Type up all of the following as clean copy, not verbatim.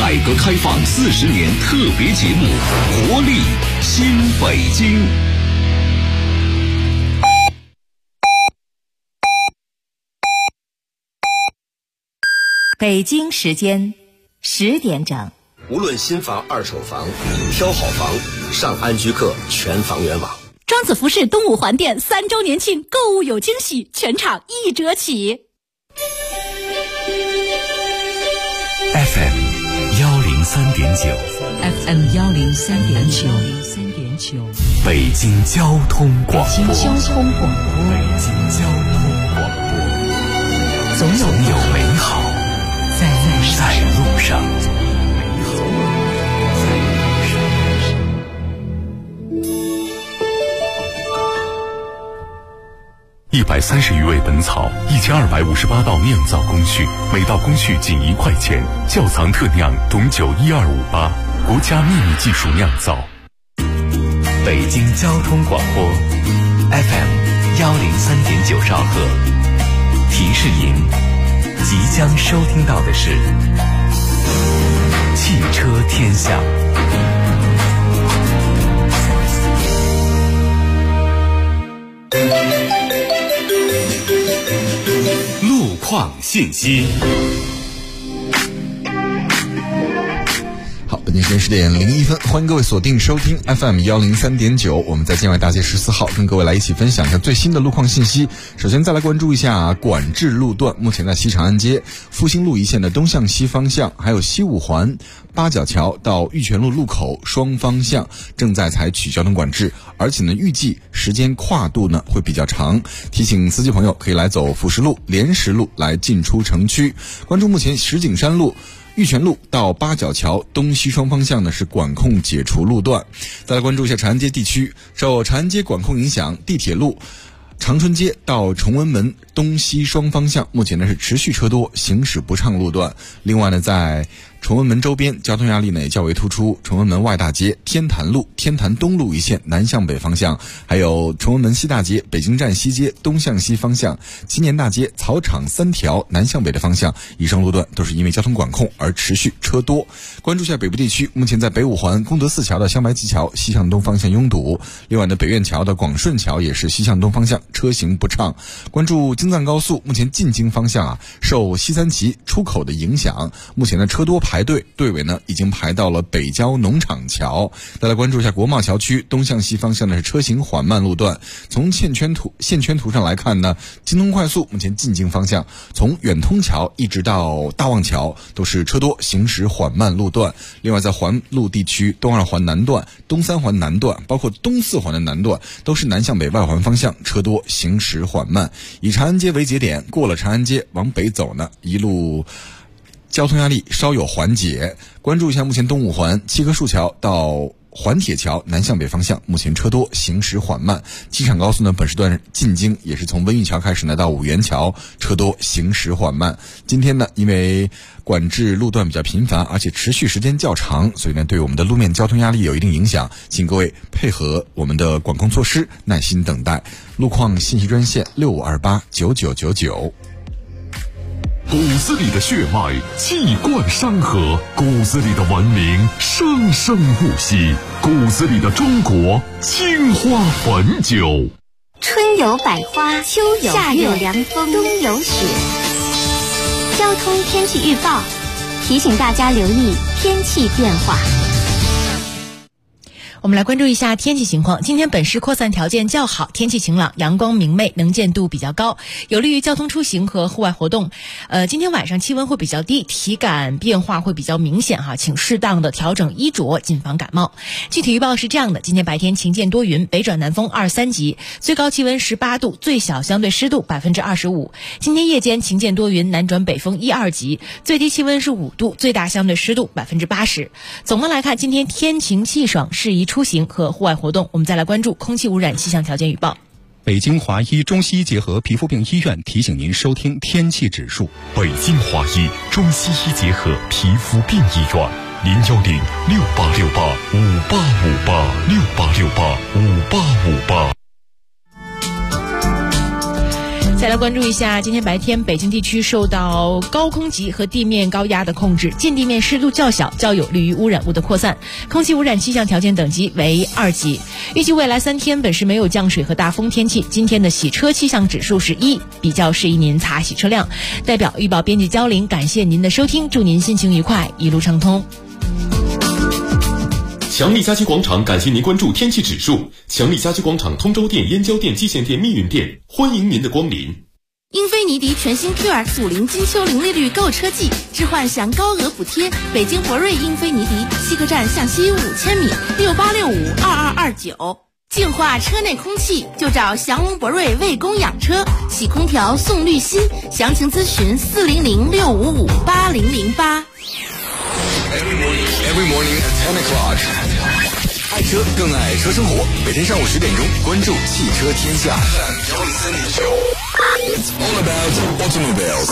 改革开放40年特别节目《活力新北京》。 北京时间10点整。 无论新房、二手房，挑好房，上安居客全房源网。 庄子服饰东五环店3周年庆，购物有惊喜，全场1折起。 FM 103.9 FM 103.9 北京交通广播。 北京交通广播，总有美好在路上。 130余味本草，1258道酿造工序，每道工序仅1块钱。窖藏特酿董酒12588，国家秘密技术酿造。 北京交通广播 FM 103.9兆赫。提示您，即将收听到的是汽车天下。 路况信息。 好，北京时间10点01分，欢迎各位锁定收听 FM 103.9，我们在建外大街14号跟各位来一起分享一下最新的路况信息。首先再来关注一下管制路段，目前在西长安街、复兴路一线的东向西方向，还有西五环八角桥到玉泉路路口双方向正在采取交通管制，而且呢预计时间跨度呢会比较长，提醒司机朋友可以来走辅石路、莲石路来进出城区。关注目前石景山路、玉泉路到八角桥东西双方向呢是管控解除路段。再来关注一下长安街地区，受长安街管控影响，地铁路长春街到崇文门东西双方向目前呢是持续车多，行驶不畅路段。另外呢，在崇文门周边交通压力呢也较为突出，崇文门外大街、天坛路、天坛东路一线南向北方向，还有崇文门西大街、北京站西街东向西方向、青年大街、草场3条南向北的方向，以上路段都是因为交通管控而持续车多。关注一下北部地区，目前在北五环功德寺桥的香白旗桥西向东方向拥堵，另外呢北苑桥的广顺桥也是西向东方向车行不畅。关注京藏高速，目前进京方向受西三旗出口的影响，目前的车多排队，队尾呢已经排到了北郊农场桥。再来关注一下国贸桥区东向西方向呢是车行缓慢路段。从线圈图上来看呢，京通快速目前进京方向从远通桥一直到大望桥都是车多，行驶缓慢路段。另外在环路地区，东2环南段、东3环南段，包括东4环的南段都是南向北外环方向车多，行驶缓慢。以长安街为节点，过了长安街往北走呢，一路交通压力稍有缓解。关注一下目前东5环七棵树桥到环铁桥南向北方向目前车多，行驶缓慢。机场高速呢本时段进京也是从温榆桥开始呢到五原桥车多，行驶缓慢。今天呢因为管制路段比较频繁，而且持续时间较长，所以呢对我们的路面交通压力有一定影响，请各位配合我们的管控措施，耐心等待。路况信息专线65289999。 骨子里的血脉气贯山河，骨子里的文明生生不息，骨子里的中国青花汾酒。 春有百花，秋有夏有凉风，冬有雪。交通天气预报提醒大家留意天气变化。 我们来关注一下天气情况。今天本市扩散条件较好，天气晴朗，阳光明媚，能见度比较高，有利于交通出行和户外活动。今天晚上气温会比较低，体感变化会比较明显请适当的调整衣着，谨防感冒。具体预报是这样的：今天白天晴间多云，北转南风2、3级，最高气温18度，最小相对湿度25%。今天夜间晴间多云，南转北风1、2级，最低气温是5度，最大相对湿度80%。总的来看，今天天晴气爽，适宜出行和户外活动。我们再来关注空气污染气象条件预报。 北京华医中西医结合皮肤病医院提醒您收听天气指数。 北京华医中西医结合皮肤病医院，0868685858，68685858。 再来关注一下，今天白天北京地区受到高空级和地面高压的控制，近地面湿度较小，较有利于污染物的扩散，空气污染气象条件等级为2级。预计未来3天本市没有降水和大风天气。今天的洗车气象指数是1，比较适宜您擦洗车辆。代表预报编辑焦玲，感谢您的收听，祝您心情愉快，一路畅通。 强力家居广场感谢您关注天气指数。强力家居广场通州店、燕郊店、蓟县店、密云店，欢迎您的光临。 英菲尼迪全新 QX50金秋零利率购车季，置换享高额补贴。北京博瑞英菲尼迪西客站向西5000米，68652229。净化车内空气就找祥龙博瑞卫工养车，洗空调送滤芯，详情咨询40065558008。 Every morning at 10 o'clock， 爱车更爱车生活。每天上午10点钟，关注汽车天下。It's all about automobiles。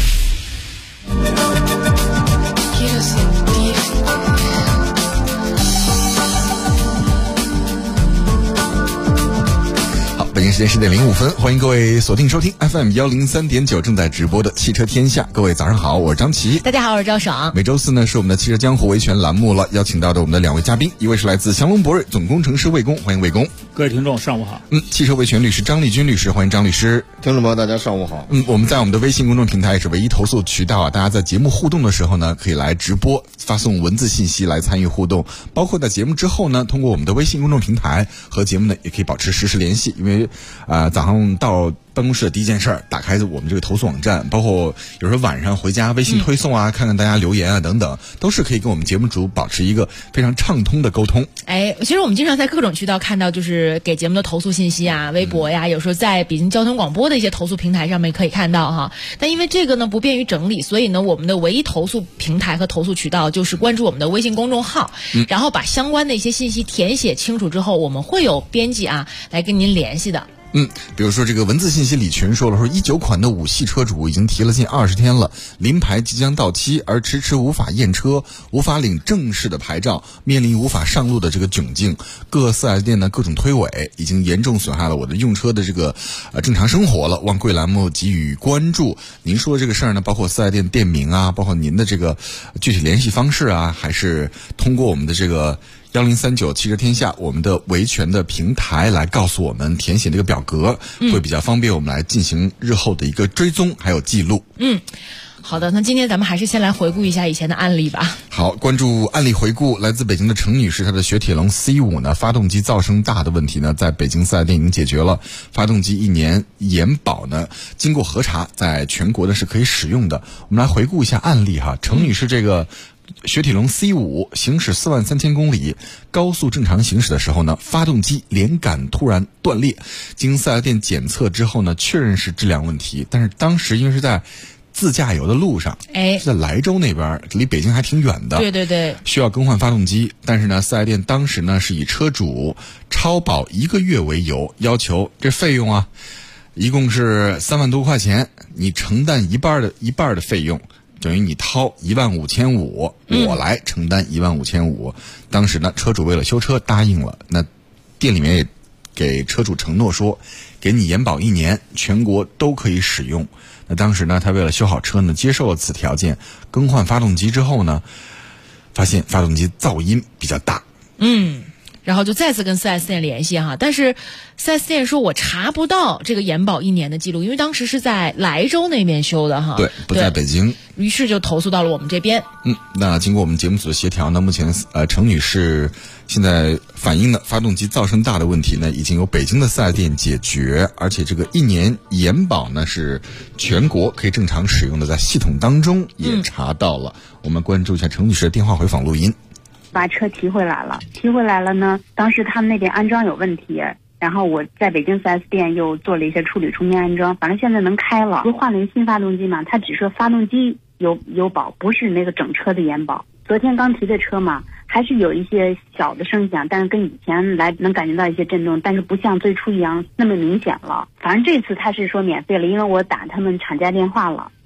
北京时间10点05分，欢迎各位锁定收听 FM 103.9正在直播的汽车天下。各位早上好，我是张琪。 大家好，我是赵爽。 每周四呢是我们的汽车江湖维权栏目了，邀请到的我们的2位嘉宾，一位是来自祥龙博瑞总工程师魏工，欢迎魏工。 各位听众上午好。 汽车维权律师张立军律师，欢迎张律师。 听众朋友大家上午好。 我们在我们的微信公众平台也是唯一投诉渠道啊，大家在节目互动的时候呢，可以来直播发送文字信息来参与互动，包括在节目之后呢，通过我们的微信公众平台和节目呢也可以保持实时联系，因为早上到办公室的第一件事儿，打开我们这个投诉网站，包括有时候晚上回家微信推送啊，看看大家留言啊等等，都是可以跟我们节目组保持一个非常畅通的沟通。 其实我们经常在各种渠道看到，就是给节目的投诉信息啊，微博呀，有时候在北京交通广播的一些投诉平台上面可以看到哈。但因为这个呢不便于整理，所以呢我们的唯一投诉平台和投诉渠道就是关注我们的微信公众号，然后把相关的一些信息填写清楚之后，我们会有编辑啊来跟您联系的。 比如说这个文字信息李群说了，说19款的5系车主已经提了近20天了，临牌即将到期，而迟迟无法验车，无法领正式的牌照，面临无法上路的这个窘境。各 4S 店呢各种推诿，已经严重损害了我的用车的这个正常生活了。望贵栏目给予关注。您说的这个事儿呢，包括 4S 店店名啊，包括您的这个具体联系方式啊，还是通过我们的这个1039汽车天下我们的维权的平台来告诉我们，填写这个表格会比较方便我们来进行日后的一个追踪还有记录。 好的，那今天咱们还是先来回顾一下以前的案例吧。 好，关注案例回顾。来自北京的程女士，她的雪铁龙 C5 呢，发动机噪声大的问题呢，在北京4S店已经解决了，发动机1年延保呢，经过核查，在全国呢是可以使用的。我们来回顾一下案例哈。程女士这个雪铁龙 C5 行驶43000公里，高速正常行驶的时候呢，发动机连杆突然断裂，经4S店检测之后呢，确认是质量问题，但是当时因为是在自驾游的路上，是在莱州那边，离北京还挺远的。 对， 需要更换发动机，但是呢，4S店当时呢是以车主超保1个月为由，要求这费用啊，一共是3万多块钱，你承担一半的费用，等于你掏15550，我来承担15550。当时呢，车主为了修车答应了，那店里面也给车主承诺说，给你延保1年，全国都可以使用。那当时呢，他为了修好车呢，接受了此条件。更换发动机之后呢，发现发动机噪音比较大。 然后就再次跟 4S 店联系哈，但是 4S 店说我查不到这个延保1年的记录，因为当时是在莱州那边修的哈， 对，不在北京， 于是就投诉到了我们这边。 那经过我们节目组的协调呢，目前程女士现在反映的发动机噪声大的问题呢，已经由北京的4S店解决，而且这个1年延保呢是全国可以正常使用的，在系统当中也查到了。我们关注一下程女士的电话回访录音。 把车提回来了呢，当时他们那边安装有问题，然后我在北京 4S 店又做了一些处理，重新安装，反正现在能开了。就换了一个新发动机嘛，他只说发动机有保，不是那个整车的延保。昨天刚提的车嘛，还是有一些小的声响，但是跟以前来能感觉到一些震动，但是不像最初一样那么明显了。反正这次他是说免费了，因为我打他们厂家电话了，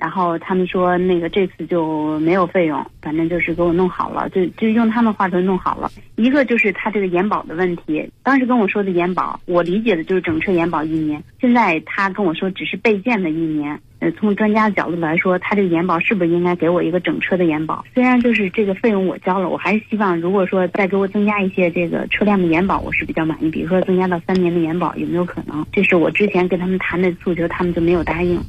然后他们说那个这次就没有费用，反正就是给我弄好了，就用他们话说弄好了。一个就是他这个延保的问题，当时跟我说的延保，我理解的就是整车延保1年，现在他跟我说只是备件的1年。从专家的角度来说，他这个延保是不是应该给我一个整车的延保？虽然就是这个费用我交了，我还是希望如果说再给我增加一些这个车辆的延保，我是比较满意。比如说增加到3年的延保，有没有可能？这是我之前跟他们谈的诉求，他们就没有答应。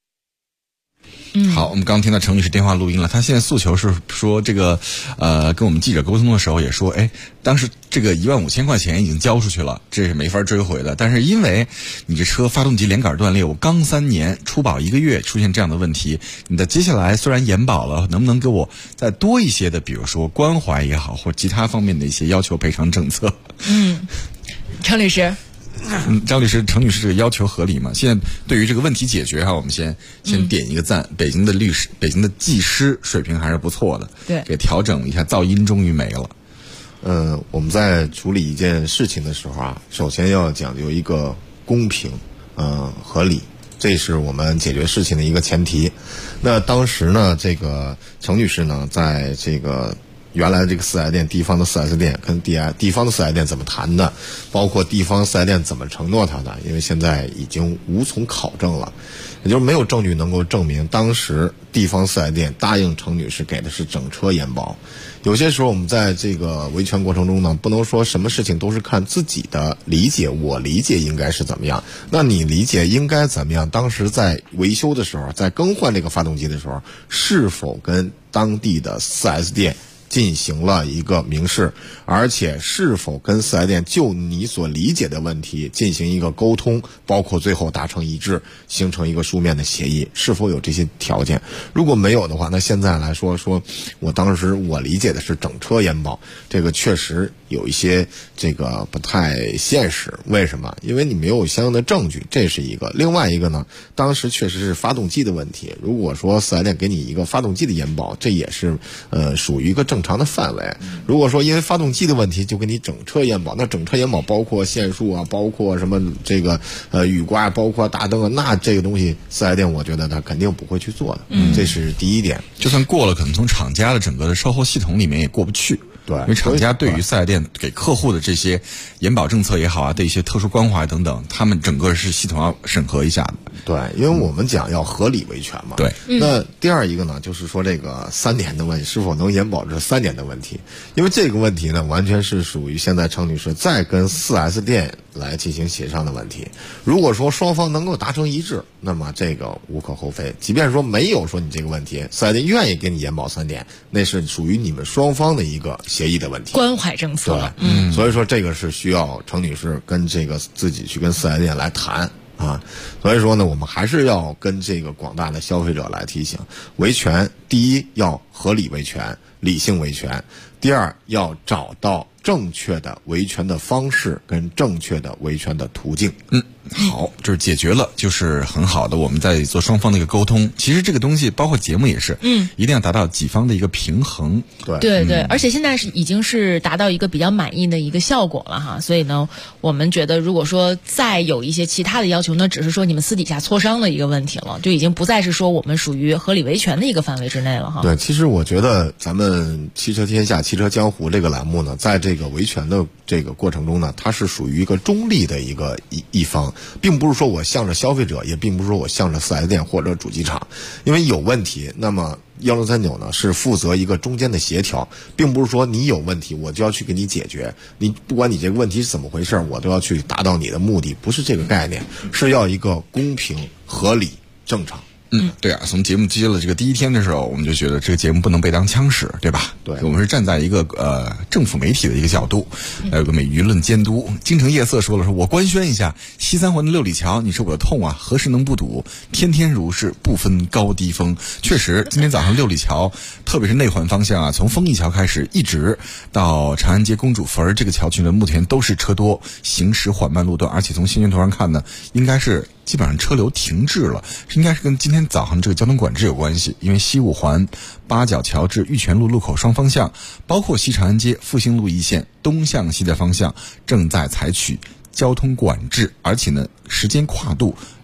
好，我们刚刚听到程女士电话录音了，她现在诉求是说这个，跟我们记者沟通的时候也说，当时这个15000块钱已经交出去了，这是没法追回的。但是因为你这车发动机连杆断裂，我刚3年出保1个月出现这样的问题，你的接下来虽然延保了，能不能给我再多一些的，比如说关怀也好，或其他方面的一些要求赔偿政策？ 程律师。 张律师，程女士这个要求合理吗？现在对于这个问题解决我们先点一个赞。北京的律师、北京的技师水平还是不错的， 对， 给调整一下，噪音终于没了。 我们在处理一件事情的时候啊，首先要讲究一个公平，合理，这是我们解决事情的一个前提。那当时呢，这个程女士呢，在这个原来这个4S店，地方的4S店跟地方的4S店怎么谈的，包括地方4S店怎么承诺他的，因为现在已经无从考证了，也就是没有证据能够证明当时地方4S店答应程女士给的是整车延保。有些时候我们在这个维权过程中呢，不能说什么事情都是看自己的理解，我理解应该是怎么样，那你理解应该怎么样？当时在维修的时候，在更换这个发动机的时候，是否跟当地的4S店进行了一个明示，而且是否跟4S店就你所理解的问题进行一个沟通，包括最后达成一致，形成一个书面的协议，是否有这些条件？如果没有的话，那现在来说我当时我理解的是整车延保，这个确实有一些这个不太现实。为什么？因为你没有相应的证据，这是一个。另外一个呢，当时确实是发动机的问题。如果说4S店给你一个发动机的延保，这也是属于一个正常的范围。如果说因为发动机的问题就给你整车延保，那整车延保包括限速啊，包括什么这个雨刮，包括大灯啊，那这个东西4S店我觉得他肯定不会去做的。这是第一点。 就算过了，可能从厂家的整个的售后系统里面也过不去。 对， 因为厂家对于4S店给客户的这些延保政策也好啊，对一些特殊关怀等等，他们整个是系统要审核一下的。 对，因为我们讲要合理维权嘛。 对。 那第二一个呢，就是说这个3年的问题，是否能延保这3年的问题。因为这个问题呢，完全是属于现在程女士再跟4S店来进行协商的问题。如果说双方能够达成一致，那么这个无可厚非。即便说没有说你这个问题，4S店愿意给你延保3年，那是属于你们双方的一个协议的问题， 关怀政策。 对，所以说这个是需要程女士跟这个自己去跟4S店来谈啊。所以说呢，我们还是要跟这个广大的消费者来提醒，维权第一要合理维权，理性维权；第二要找到正确的维权的方式跟正确的维权的途径。 好，就是解决了，就是很好的。我们在做双方的一个沟通。其实这个东西，包括节目也是，一定要达到几方的一个平衡。 对，而且现在已经是达到一个比较满意的一个效果了哈。所以呢，我们觉得如果说再有一些其他的要求，那只是说你们私底下磋商的一个问题了，就已经不再是说我们属于合理维权的一个范围之内了哈。 对，其实我觉得咱们汽车天下、汽车江湖这个栏目呢，在这个维权的这个过程中呢，它是属于一个中立的一方。并不是说我向着消费者，也并不是说我向着4S店或者主机厂，因为有问题，那么1039呢是负责一个中间的协调，并不是说你有问题我就要去给你解决，你不管你这个问题是怎么回事，我都要去达到你的目的，不是这个概念，是要一个公平、合理、正常。 对啊，从节目接了这个第一天的时候，我们就觉得这个节目不能被当枪使，对吧？ 对， 我们是站在一个政府媒体的一个角度，还有个舆论监督。京城夜色说了，说我官宣一下，西三环的六里桥，你是我的痛啊，何时能不堵？天天如是，不分高低峰。确实，今天早上六里桥，特别是内环方向啊，从丰益桥开始，一直到长安街公主坟这个桥区呢，目前都是车多，行驶缓慢路段，而且从心电图上看呢，应该是基本上车流停滞了，应该是跟今天早上这个交通管制有关系。因为西五环八角桥至玉泉路路口双方向，包括西长安街复兴路一线东向西的方向正在采取交通管制，而且呢时间跨度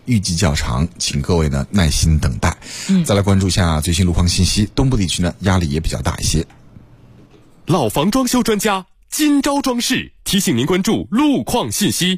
预计较长，请各位呢耐心等待。再来关注一下最新路况信息，东部地区呢压力也比较大一些。 老房装修专家金招装饰提醒您关注路况信息。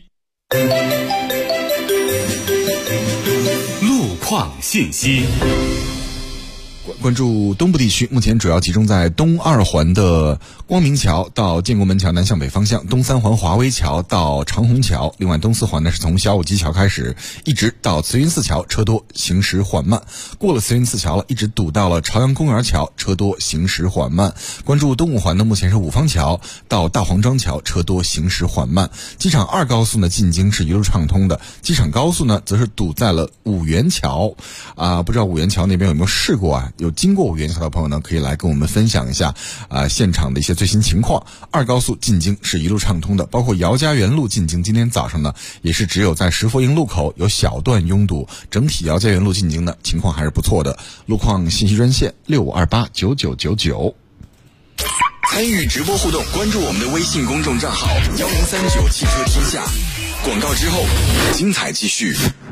路况信息。 关注东部地区，目前主要集中在东2环的光明桥到建国门桥南向北方向，东3环华威桥到长虹桥，另外东4环呢是从小武基桥开始一直到慈云寺桥，车多行驶缓慢，过了慈云寺桥了，一直堵到了朝阳公园桥，车多行驶缓慢。关注东5环呢，目前是五方桥到大黄庄桥，车多行驶缓慢。机场2高速呢进京是一路畅通的，机场高速呢则是堵在了五元桥不知道五元桥那边有没有事故啊？有经过五元桥的朋友呢，可以来跟我们分享一下现场的一些最新情况。2高速进京是一路畅通的，包括姚家园路进京，今天早上呢也是只有在石佛营路口有小段拥堵，整体姚家园路进京呢情况还是不错的。路况信息专线65289999。 参与直播互动，关注我们的微信公众账号1039汽车天下。广告之后，精彩继续。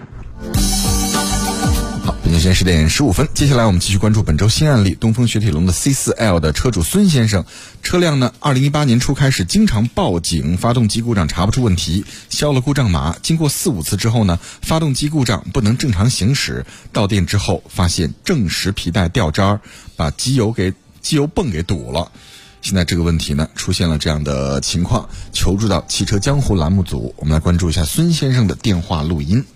北京时间10点15分，接下来我们继续关注本周新案例。东风雪铁龙的 C4L 的车主孙先生，车辆呢2018年初开始经常报警，发动机故障查不出问题，消了故障码，经过4-5次之后呢，发动机故障不能正常行驶，到店之后发现正时皮带掉渣，把机油泵给堵了。现在这个问题呢出现了这样的情况，求助到汽车江湖栏目组，我们来关注一下孙先生的电话录音。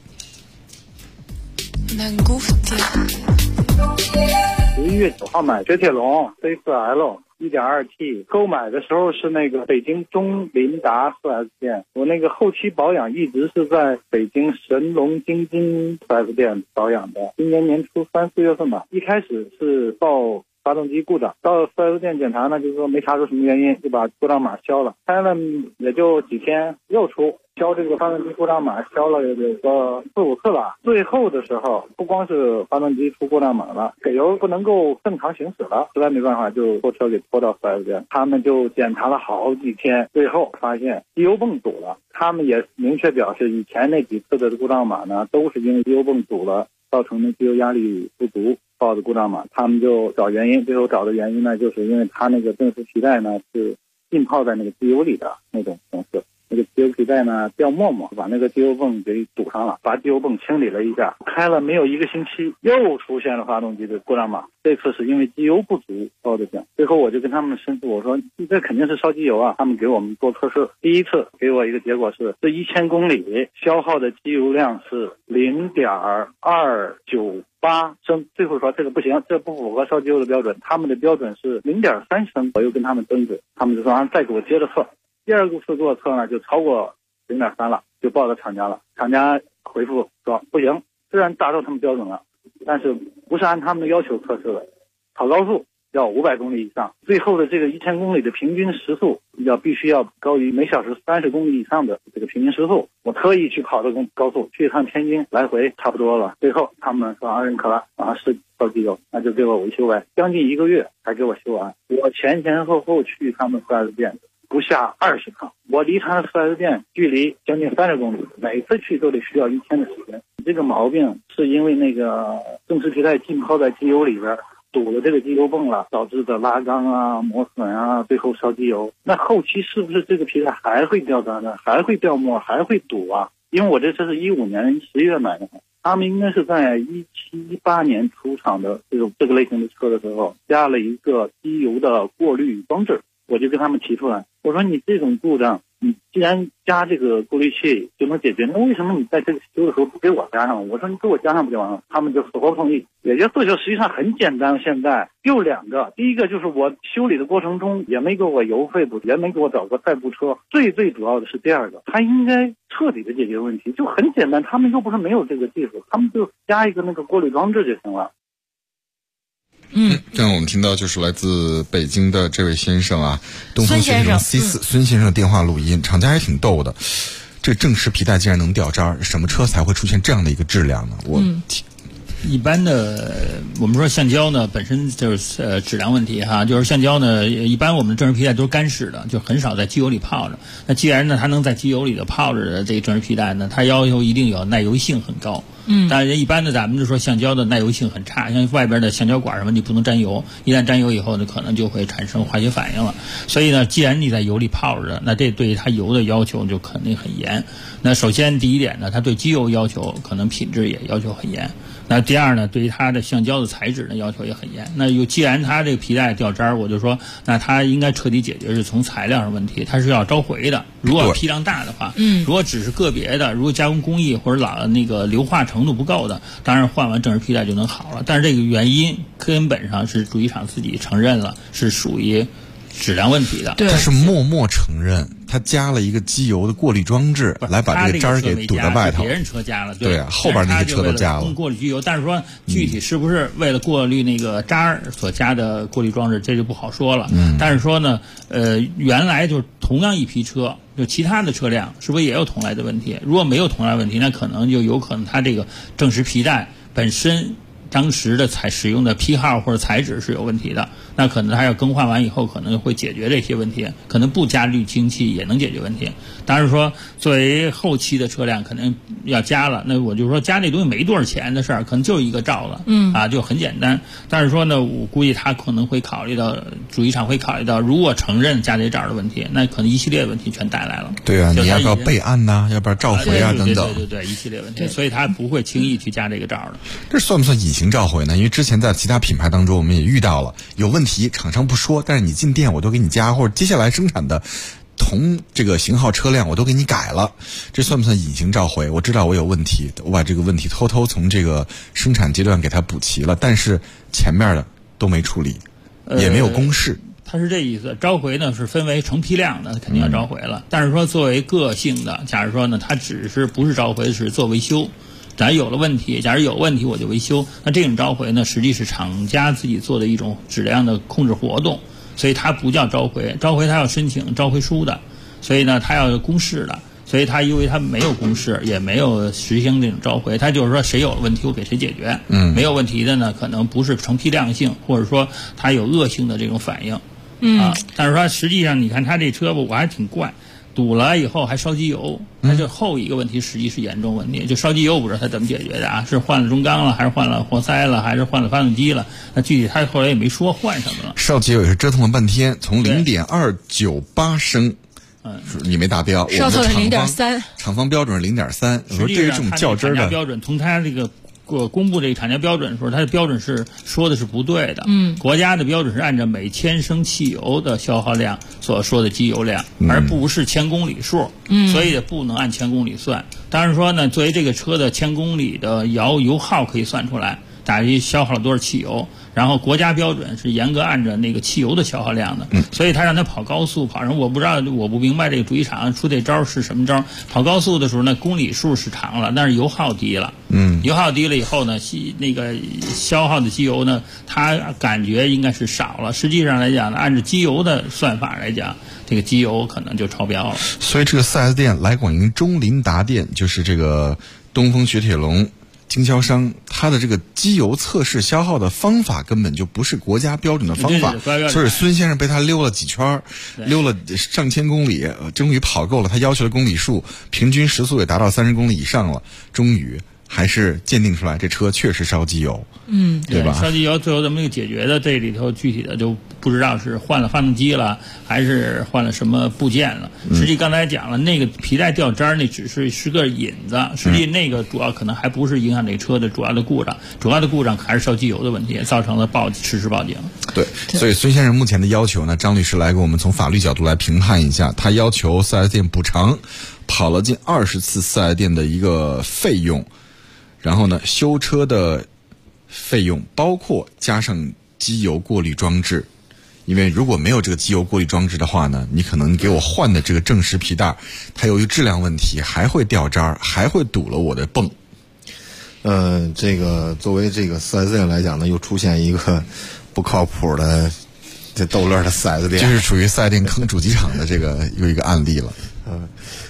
11月9号买雪铁龙 C4L 1.2T， 购买的时候是那个北京中林达 4S 店，我那个后期保养一直是在北京神龙京津 4S 店保养的。今年年初3-4月份吧，一开始是报发动机故障，到 4S 店检查呢，就是说没查出什么原因，就把故障码消了，开了也就几天又出。消这个发动机故障码消了有个4-5次了，最后的时候不光是发动机出故障码了，给油不能够正常行驶了，实在没办法就拖车给拖到 4S 店，他们就检查了好几天，最后发现机油泵堵了。他们也明确表示，以前那几次的故障码呢都是因为机油泵堵了造成的机油压力不足报的故障码，他们就找原因，最后找的原因呢就是因为他那个正时皮带呢是浸泡在那个机油里的那种形式，那个机油皮带呢掉沫沫，把那个机油泵给堵上了，把机油泵清理了一下，开了没有1个星期，又出现了发动机的故障码，这次是因为机油不足报的警。最后我就跟他们申诉，我说这肯定是烧机油啊，他们给我们做测试，第一次给我一个结果是这1000公里消耗的机油量是0.298升，最后说这个不行，这不符合烧机油的标准，他们的标准是0.3升，我又跟他们争执，他们就说再给我接着测。第二次给我测呢，就超过0.3了，就报到厂家了。厂家回复说不行，虽然达到他们标准了，但是不是按他们的要求测试的，跑高速要500公里以上，最后的这个1000公里的平均时速必须要高于每小时30公里以上的这个平均时速。我特意去跑的高速，去一趟天津来回差不多了，最后他们说认可了是烧机油，那就给我维修呗，将近1个月才给我修完。我前后去他们 4S 店不下20趟，我离他的 4S 店距离将近30公里，每次去都得需要1天的时间。这个毛病是因为那个正时皮带浸泡在机油里边堵了这个机油泵了，导致的拉缸啊、磨损啊，最后烧机油。那后期是不是这个皮带还会掉渣呢？还会掉沫，还会堵啊？因为我这车是15年10月买的，他们应该是在17、18年出厂的这个类型的车的时候，加了一个机油的过滤装置。我就跟他们提出来，我说你这种故障，你既然加这个过滤器就能解决，那为什么你在这个修的时候不给我加上？我说你给我加上不就完了？他们就死活不同意。也就这就实际上很简单，现在就2个，第一个就是我修理的过程中也没给我油费补，也没给我找个代步车，最主要的是第二个，他应该彻底的解决问题，就很简单，他们又不是没有这个技术，他们就加一个那个过滤装置就行了。 刚刚我们听到就是来自北京的这位先生啊，东风雪铁龙 C4 孙先生的电话录音，厂家也挺逗的，这正时皮带竟然能掉渣，什么车才会出现这样的一个质量呢？ 一般的，我们说橡胶呢本身就是质量问题哈，就是橡胶呢，一般我们的正时皮带都是干式的，就很少在机油里泡着。那既然呢它能在机油里头泡着的这个正时皮带呢，它要求一定有耐油性很高。但是一般的咱们就说橡胶的耐油性很差，像外边的橡胶管什么你不能沾油，一旦沾油以后呢，可能就会产生化学反应了。所以呢，既然你在油里泡着，那这对它油的要求就肯定很严。那首先第一点呢，它对机油要求可能品质也要求很严。那第二呢，对于它的橡胶的材质呢要求也很严。那既然它这个皮带掉渣儿，我就说那它应该彻底解决是从材料上问题，它是要召回的。如果批量大的话，如果只是个别的，如果加工工艺或者那个硫化程度不够的，当然换完正时皮带就能好了。但是这个原因根本上是主机厂自己承认了，是属于质量问题的。 他是默默承认，他加了一个机油的过滤装置来把这个渣儿给堵在外头。 别人车加了， 对啊，后边那些车都加了。 过滤机油，但是说具体是不是为了过滤那个渣儿所加的过滤装置，这就不好说了。但是说呢，原来就是同样一批车，就其他的车辆是不是也有同类的问题？如果没有同类问题，那可能就有可能它这个正时皮带本身当时的使用的批号或者材质是有问题的，那可能它要更换完以后可能会解决这些问题，可能不加滤清器也能解决问题。当然说作为后期的车辆可能要加了，那我就说加那东西没多少钱的事儿，可能就是一个罩子，就很简单。但是说呢，我估计他可能会考虑到，主机厂会考虑到，如果承认加这罩的问题，那可能一系列问题全带来了。 对啊，你要不要备案呐？要不要召回啊？等等。 对，一系列问题，所以他不会轻易去加这个罩的。 这算不算隐形召回呢？因为之前在其他品牌当中我们也遇到了有问题，厂商不说，但是你进店我都给你加，或者接下来生产的同这个型号车辆我都给你改了，这算不算隐形召回？我知道我有问题，我把这个问题偷偷从这个生产阶段给它补齐了，但是前面的都没处理，也没有公示。 他是这意思，召回呢是分为成批量的，肯定要召回了。但是说作为个性的，假如说呢，它只是不是召回，是做维修。假如有了问题，假如有问题我就维修，那这种召回呢，实际是厂家自己做的一种质量的控制活动，所以它不叫召回。召回它要申请召回书的，所以呢它要有公示的，所以它因为它没有公示，也没有实行这种召回，它就是说谁有问题我给谁解决。没有问题的呢，可能不是成批量性，或者说它有恶性的这种反应。但是说实际上你看它这车吧，我还挺怪。堵了以后还烧机油，那就后一个问题实际是严重问题，就烧机油不知道他怎么解决的啊？是换了中缸了，还是换了活塞了，还是换了发动机了？那具体他后来也没说换什么了。 烧机油也是折腾了半天，从0.298升，你没达标， 烧错了0.3， 厂方标准是0.3。我说对于这种较真的标准，从他这个公布这个厂家标准的时候，它的标准是说的是不对的。国家的标准是按照每千升汽油的消耗量所说的机油量，而不是千公里数。所以也不能按千公里算。当然说呢，作为这个车的千公里的油耗可以算出来，大约消耗了多少汽油。然后国家标准是严格按照那个汽油的消耗量的，所以他让他跑高速跑上，我不知道，我不明白这个主机厂出这招是什么招。跑高速的时候呢，公里数是长了，但是油耗低了。油耗低了以后呢，那个消耗的机油呢，它感觉应该是少了。实际上来讲呢，按照机油的算法来讲，这个机油可能就超标了。 所以这个 4S 店来广营中林达店，就是这个东风雪铁龙经销商，它的这个机油测试消耗的方法根本就不是国家标准的方法，所以孙先生被他溜了几圈，溜了上千公里，终于跑够了他要求的公里数，平均时速也达到30公里以上了，终于还是鉴定出来这车确实烧机油。对吧？ 烧机油最后怎么解决的？这里头具体的就不知道是换了发动机了，还是换了什么部件了。实际刚才讲了，那个皮带掉渣那只是个引子，实际那个主要可能还不是影响这个车的主要的故障，主要的故障还是烧机油的问题，造成了迟迟报警。 对，所以孙先生目前的要求呢，张律师来给我们从法律角度来评判一下，他要求 4S 店补偿跑了近20次 4S 店的一个费用，然后呢，修车的费用包括加上机油过滤装置，因为如果没有这个机油过滤装置的话呢，你可能给我换的这个正时皮带，它由于质量问题还会掉渣，还会堵了我的泵。 这个作为这个 4S 店来讲呢，又出现一个不靠谱的这逗乐的 4S 店， 就是属于4S店坑主机厂的这个又一个案例了。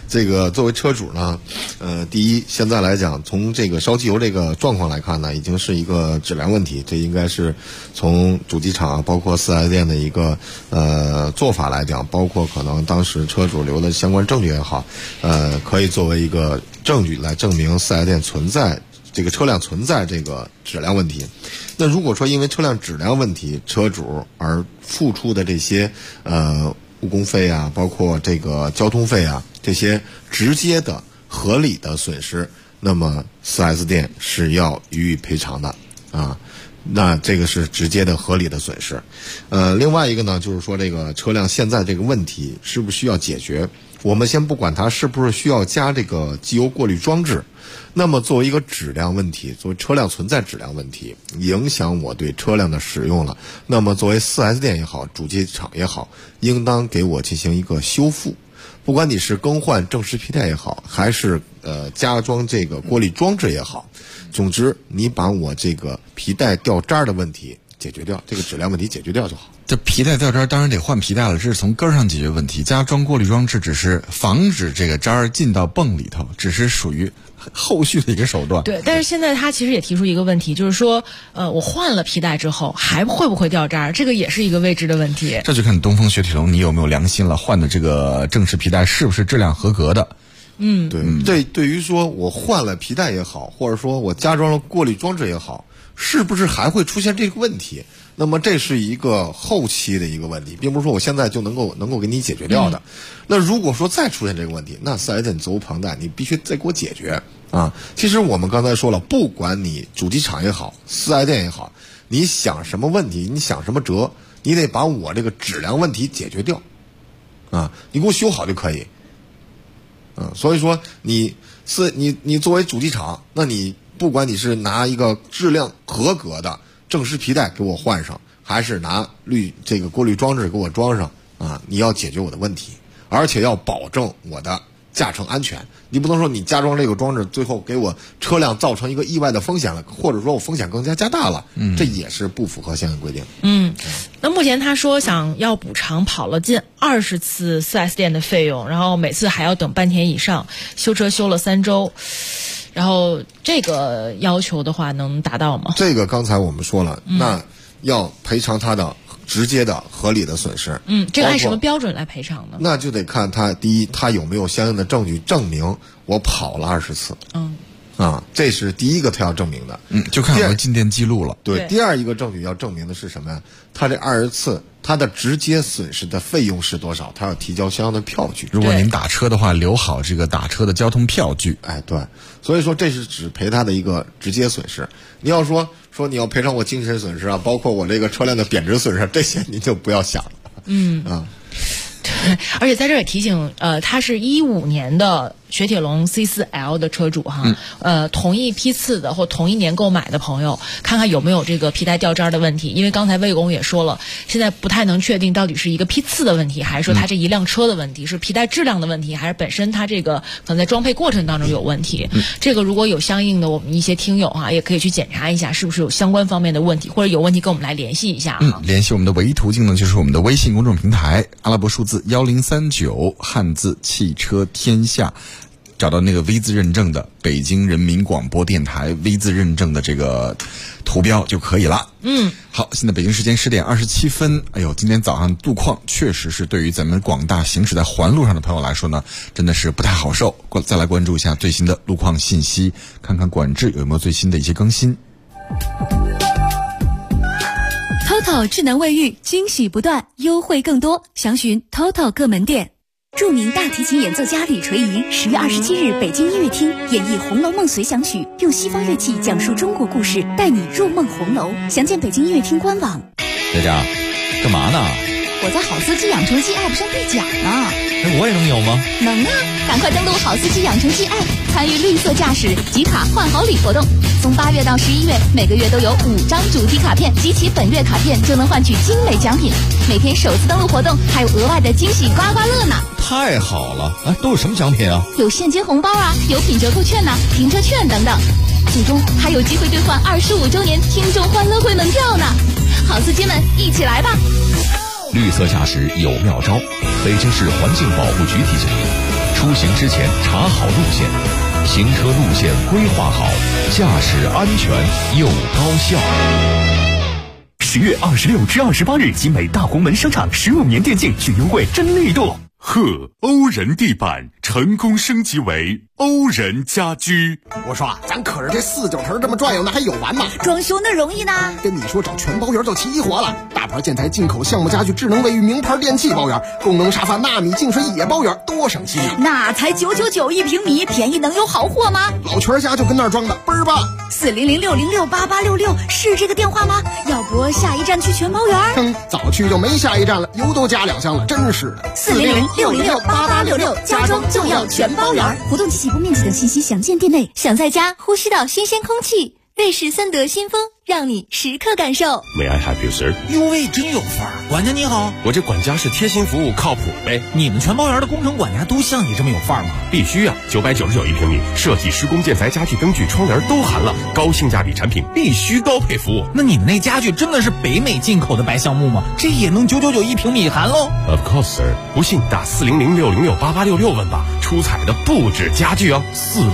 这个作为车主呢，第一，现在来讲，从这个烧机油这个状况来看呢，已经是一个质量问题，这应该是从主机厂包括4S店的一个做法来讲，包括可能当时车主留的相关证据也好，可以作为一个证据来证明4S店存在这个车辆存在这个质量问题。那如果说因为车辆质量问题，车主而付出的这些误工费啊，包括这个交通费啊，这些直接的合理的损失，那么 4S 店是要予以赔偿的啊。那这个是直接的合理的损失。另外一个呢，就是说这个车辆现在这个问题是不是需要解决？我们先不管它是不是需要加这个机油过滤装置，那么作为一个质量问题，作为车辆存在质量问题，影响我对车辆的使用了，那么作为 4S 店也好，主机厂也好，应当给我进行一个修复。不管你是更换正时皮带也好，还是加装这个过滤装置也好，总之你把我这个皮带掉渣的问题解决掉，这个质量问题解决掉就好。 这皮带掉渣当然得换皮带了，这是从根上解决问题。加装过滤装置只是防止这个渣进到泵里头，只是属于后续的一个手段。 对，但是现在他其实也提出一个问题，就是说，我换了皮带之后还会不会掉渣？这个也是一个未知的问题。 这就看东风雪铁龙你有没有良心了，换的这个正时皮带是不是质量合格的？ 对于说我换了皮带也好，或者说我加装了过滤装置也好，是不是还会出现这个问题？那么这是一个后期的一个问题，并不是说我现在就能够给你解决掉的。那如果说再出现这个问题，那4S店责无旁贷，你必须再给我解决啊！其实我们刚才说了，不管你主机厂也好，4S店也好，你想什么问题，你想什么辙，你得把我这个质量问题解决掉啊！你给我修好就可以。所以说你作为主机厂，那你不管你是拿一个质量合格的正时皮带给我换上，还是拿这个过滤装置给我装上啊，你要解决我的问题，而且要保证我的驾乘安全。你不能说你加装这个装置，最后给我车辆造成一个意外的风险了，或者说我风险更加大了，这也是不符合相应规定。 那目前他说想要补偿跑了近20次 4S 店的费用，然后每次还要等半天以上，修车修了3周。然后这个要求的话能达到吗？ 这个刚才我们说了，那要赔偿他的直接的合理的损失。 这个按什么标准来赔偿呢？ 那就得看他第一，他有没有相应的证据证明我跑了20次。这是第一个他要证明的。 就看有没有进店记录了。 对，第二一个证据要证明的是什么呀？他这20次他的直接损失的费用是多少？他要提交相应的票据。 如果您打车的话，留好这个打车的交通票据。 对，所以说这是只赔他的一个直接损失。你要说你要赔偿我精神损失啊，包括我这个车辆的贬值损失，这些你就不要想了。 而且在这儿也提醒，他是15年的雪铁龙 C4L 的车主哈，同一批次的或同一年购买的朋友，看看有没有这个皮带掉渣的问题。因为刚才魏工也说了，现在不太能确定到底是一个批次的问题，还是说他这一辆车的问题，是皮带质量的问题，还是本身他这个可能在装配过程当中有问题。这个如果有相应的我们一些听友哈，也可以去检查一下是不是有相关方面的问题，或者有问题跟我们来联系一下哈。 联系我们的唯一途径呢，就是我们的微信公众平台阿拉伯数字1039汉字汽车天下，找到那个 V 字认证的北京人民广播电台 V 字认证的这个图标就可以了。好，现在北京时间10点27分。哎呦，今天早上路况确实是对于咱们广大行驶在环路上的朋友来说呢，真的是不太好受。再来关注一下最新的路况信息，看看管制有没有最新的一些更新。 TOTO 智能卫浴，惊喜不断，优惠更多，详询 TOTO 各门店。著名大提琴演奏家李垂仪10月27日北京音乐厅演绎《红楼梦随想曲》，用西方乐器讲述中国故事，带你入梦红楼。详见北京音乐厅官网。 在家干嘛呢？ 我在好司机养成记 App 上兑奖呢。 我也能有吗？ 能啊！赶快登录好司机养成记 App， 参与绿色驾驶集卡换好礼活动。从8月到11月，每个月都有5张主题卡片，集齐本月卡片就能换取精美奖品。每天首次登录活动还有额外的惊喜刮刮乐呢！ 太好了！都有什么奖品啊？ 有现金红包啊，有品折扣券呐、停车券等等。最终还有机会兑换25周年听众欢乐会门票呢！好司机们，一起来吧！ 绿色驾驶有妙招，北京市环境保护局提醒您： 出行之前查好路线，行车路线规划好，驾驶安全又高效。 10月26至28日，集美大红门商场15年电竞巨优惠真力度。 欧人地板成功升级为欧人家居。 我说咱可是这4九城这么转悠，那还有完吗？ 装修那容易呢？ 跟你说找全包圆就齐活了，大牌建材、进口项目家具、智能卫浴、名牌电器包圆，功能沙发、纳米净水也包圆，多省心。 那才999一平米，便宜能有好货吗？ 老全家就跟那儿装的，倍儿棒。 400-606-8866是这个电话吗？要不下一站去全包圆？ 早去就没下一站了，油都加2箱了，真是的。 400-606-8866，家装就要全包圆。 活动及起步面积等信息详见店内。 想在家呼吸到新鲜空气，瑞士森德新风让你时刻感受。 May I help you, sir？ 哟喂，真有范儿！管家你好， 我这管家是贴心服务，靠谱呗。 你们全包圆的工程管家都像你这么有范儿吗？ 必须啊！999一平米，设计、施工、建材、家具、灯具、窗帘都含了，高性价比产品，必须高配服务。 那你们那家具真的是北美进口的白橡木吗？这也能999一平米含喽 ？Of course, sir。不信打400-606-8866问吧，出彩的不止家具哦。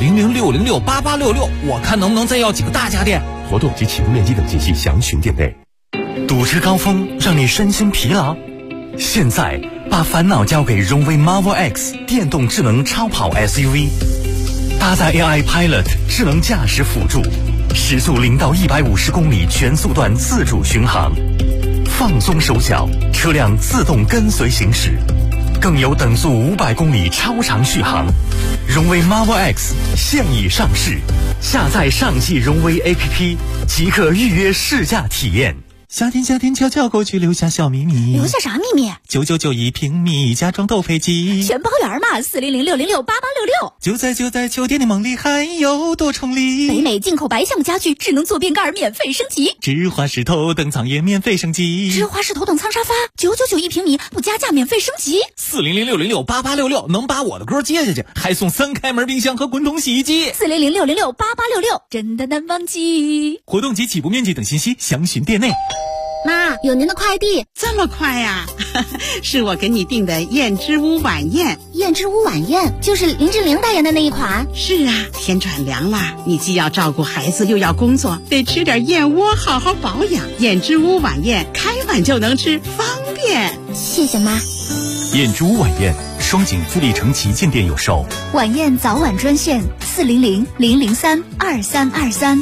400-606-8866，我看能不能再要几个大家电。 活动及起步面积等信息详询店内。 堵车高峰让你身心疲劳，现在把烦恼交给荣威 Marvel X 电动智能超跑 SUV， 搭载 AI Pilot 智能驾驶辅助，时速0到150公里全速段自主巡航，放松手脚，车辆自动跟随行驶，更有等速500公里超长续航。荣威 Marvel X 现已上市，下载上汽荣威 APP 即可预约试驾体验。 夏天悄悄过去，留下小秘密。 留下啥秘密 ？999一平米，家装都配齐， 全包圆嘛！400-606-8866。 就在秋天的梦里，还有多重礼。 北美进口白橡木家具，智能坐便盖免费升级， 智华石头等舱也免费升级， 智华石头等舱沙发999一平米，不加价免费升级。 400-606-8866能把我的歌接下去，还送3开门冰箱和滚筒洗衣机。 400-606-8866真的难忘记。 活动及起步面积等信息详询店内。 妈，有您的快递。 这么快呀？是我给你订的燕之屋晚宴。 燕之屋晚宴就是林志玲代言的那一款。 是啊，天转凉了，你既要照顾孩子又要工作，得吃点燕窝好好保养。燕之屋晚宴开碗就能吃，方便。 谢谢妈。 燕之屋晚宴，双井富力城旗舰店有售。 晚宴早晚专线400-003-2323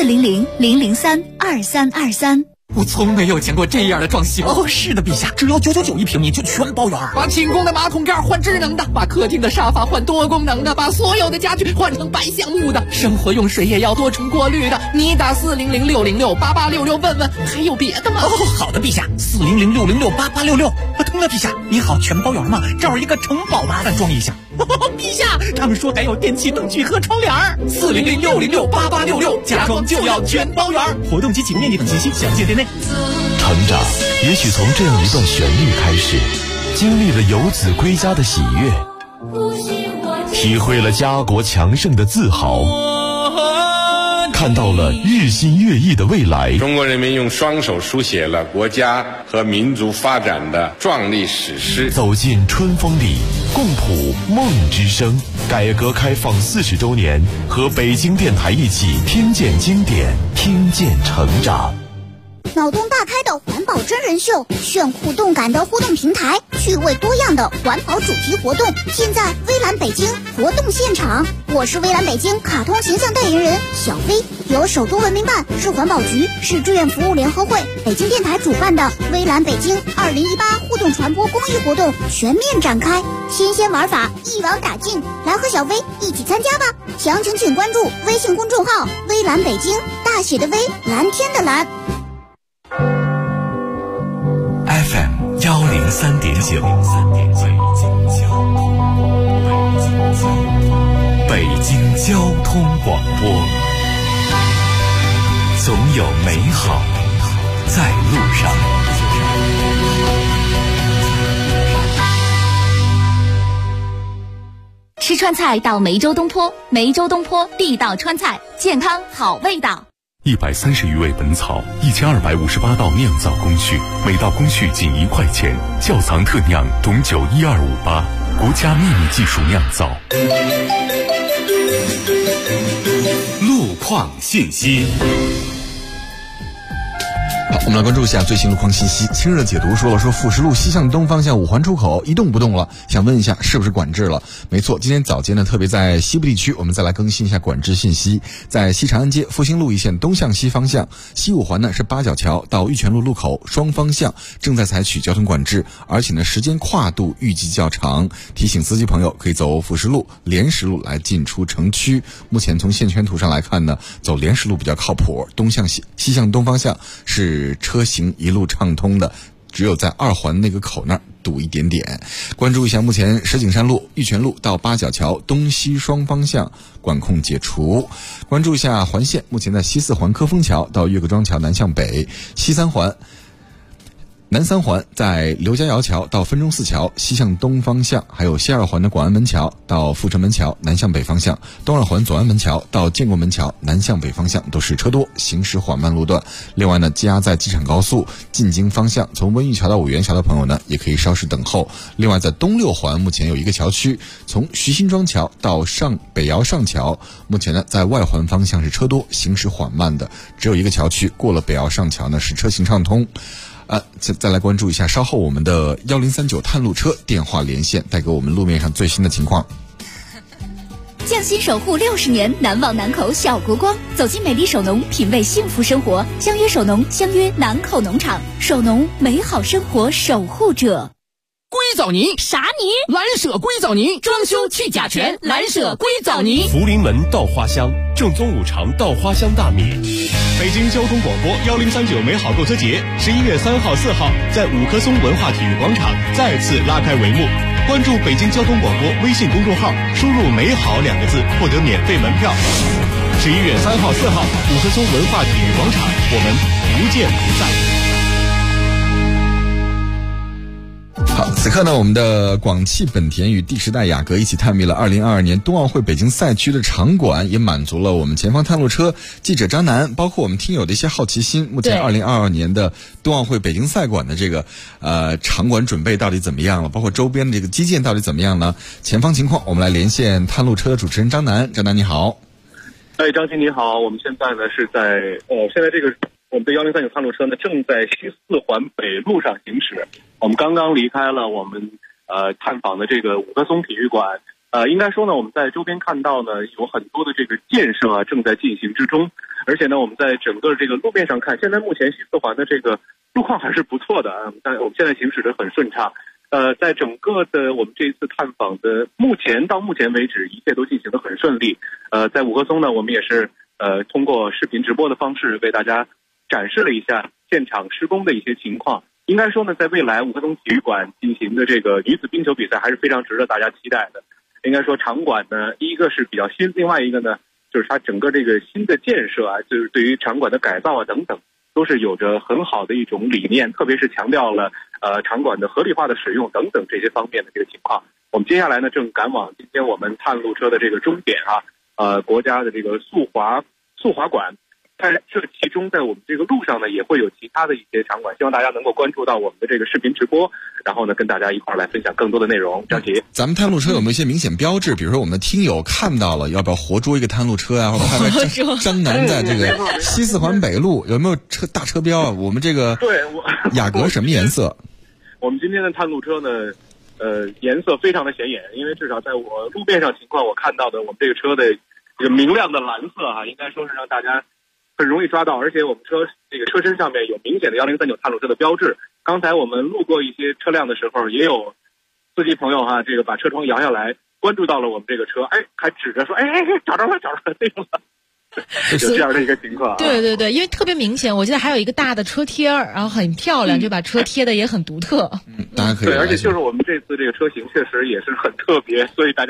400-003-2323。 我从没有见过这样的装修。哦，是的，陛下，只要999一平米就全包圆。把寝宫的马桶盖换智能的，把客厅的沙发换多功能的，把所有的家具换成白橡木的，生活用水也要多重过滤的。你打400-606-8866问问，还有别的吗？哦，好的，陛下，400-606-8866。通了，陛下，你好，全包圆吗？这儿一个城堡，麻烦装一下。陛下，他们说还有电器灯具和窗帘。400-606-8866，家装就要全包圆。活动及起步面积等信息详见店内。 成长也许从这样一段旋律开始，经历了游子归家的喜悦，体会了家国强盛的自豪，看到了日新月异的未来。 中国人民用双手书写了国家和民族发展的壮丽史诗。 走进春风里，共谱梦之声。改革开放40周年，和北京电台一起听见经典，听见成长。 脑洞大开的环保真人秀，炫酷动感的互动平台，趣味多样的环保主题活动，现在微蓝北京活动现场。我是微蓝北京卡通形象代言人小飞，由首都文明办、市环保局、市志愿服务联合会、北京电台主办的微蓝北京2018互动传播公益活动全面展开，新鲜玩法一网打尽，来和小飞一起参加吧！详情请关注微信公众号微蓝北京，大写的微，蓝天的蓝。 FM 103.9，北京交通广播，总有美好在路上。 吃川菜到梅州东坡，梅州东坡地道川菜，健康好味道。 130余味本草，1258道酿造工序，每道工序仅1块钱，窖藏特酿董酒1258。 国家秘密技术酿造。路况信息。 好，我们来关注一下最新路况信息。清热解读说富石路西向东方向5环出口一动不动了，想问一下是不是管制了？没错，今天早间呢，特别在西部地区，我们再来更新一下管制信息。在西长安街复兴路一线东向西方向，西5环呢是八角桥到玉泉路路口双方向正在采取交通管制，而且呢时间跨度预计较长，提醒司机朋友可以走复石路、莲石路来进出城区。目前从线圈图上来看呢，走莲石路比较靠谱，东向西向东方向是车行一路畅通的，只有在2环那个口那儿堵一点点。关注一下目前石景山路、玉泉路到八角桥东西双方向管控解除。关注一下环线，目前在西4环科丰桥到岳各庄桥南向北，西3环南3环在刘家窑桥到分钟寺桥西向东方向，还有西2环的广安门桥到阜成门桥南向北方向，东2环左安门桥到建国门桥南向北方向都是车多，行驶缓慢路段。另外呢，积压在机场高速进京方向从温榆桥到五原桥的朋友呢，也可以稍事等候。另外在东6环目前有一个桥区，从徐新庄桥到北窑上桥，目前呢在外环方向是车多，行驶缓慢的，只有一个桥区，过了北窑上桥呢是车行畅通。再来关注一下稍后我们的1039探路车电话连线，带给我们路面上最新的情况。 匠心守护60年，难忘南口小国光。走进美丽首农，品味幸福生活。相约首农，相约南口农场。首农，美好生活守护者。 硅藻泥啥泥？ 蓝舍硅藻泥，装修去甲醛，蓝舍硅藻泥。 福临门稻花香，正宗五常稻花香大米。北京交通广播1039美好购车节11月3号、4号在五棵松文化体育广场再次拉开帷幕。关注北京交通广播微信公众号，输入“美好”2个字，获得免费门票。11月3号、4号，五棵松文化体育广场，我们不见不散。 好，此刻呢，我们的广汽本田与第10代雅阁一起探秘了2022年冬奥会北京赛区的场馆，也满足了我们前方探路车记者张楠，包括我们听友的一些好奇心。目前2022年的冬奥会北京赛馆的这个场馆准备到底怎么样了？包括周边的这个基建到底怎么样呢？前方情况，我们来连线探路车的主持人张楠。张楠你好。 张鑫你好，我们现在呢是在现在这个我们的1039探路车呢正在西4环北路上行驶。我们刚刚离开了我们探访的这个五棵松体育馆，应该说呢，我们在周边看到呢有很多的这个建设正在进行之中，而且呢，我们在整个这个路面上看，现在目前西4环的这个路况还是不错的啊，我们现在行驶的很顺畅。在整个的我们这一次探访的到目前为止，一切都进行得很顺利。在五棵松呢，我们也是通过视频直播的方式为大家展示了一下现场施工的一些情况。应该说呢，在未来五棵松体育馆进行的这个女子冰球比赛还是非常值得大家期待的。应该说场馆呢，一个是比较新，另外一个呢，就是它整个这个新的建设啊，就是对于场馆的改造啊等等，都是有着很好的一种理念，特别是强调了场馆的合理化的使用等等这些方面的这个情况。我们接下来呢，正赶往今天我们探路车的这个终点啊，国家的这个速滑馆。在这其中，在我们这个路上呢，也会有其他的一些场馆，希望大家能够关注到我们的这个视频直播，然后呢，跟大家一块儿来分享更多的内容。张琪，咱们探路车有没有一些明显标志？比如说我们的听友看到了，要不要活捉一个探路车啊？或者看看张楠在这个西4环北路有没有大车标啊？我们这个雅阁什么颜色？我们今天的探路车呢，颜色非常的显眼，因为至少在我路面上情况，我看到的我们这个车的这个明亮的蓝色应该说是让大家很容易抓到，而且我们这个车身上面有明显的1039探路车的标志。刚才我们路过一些车辆的时候，也有司机朋友这个把车窗摇下来，关注到了我们这个车，还指着说，找着了那个了。有这样的一个情况。对对对，因为特别明显，我记得还有一个大的车贴，然后很漂亮，就把车贴的也很独特。大家可以对，而且就是我们这次这个车型确实也是很特别，所以大家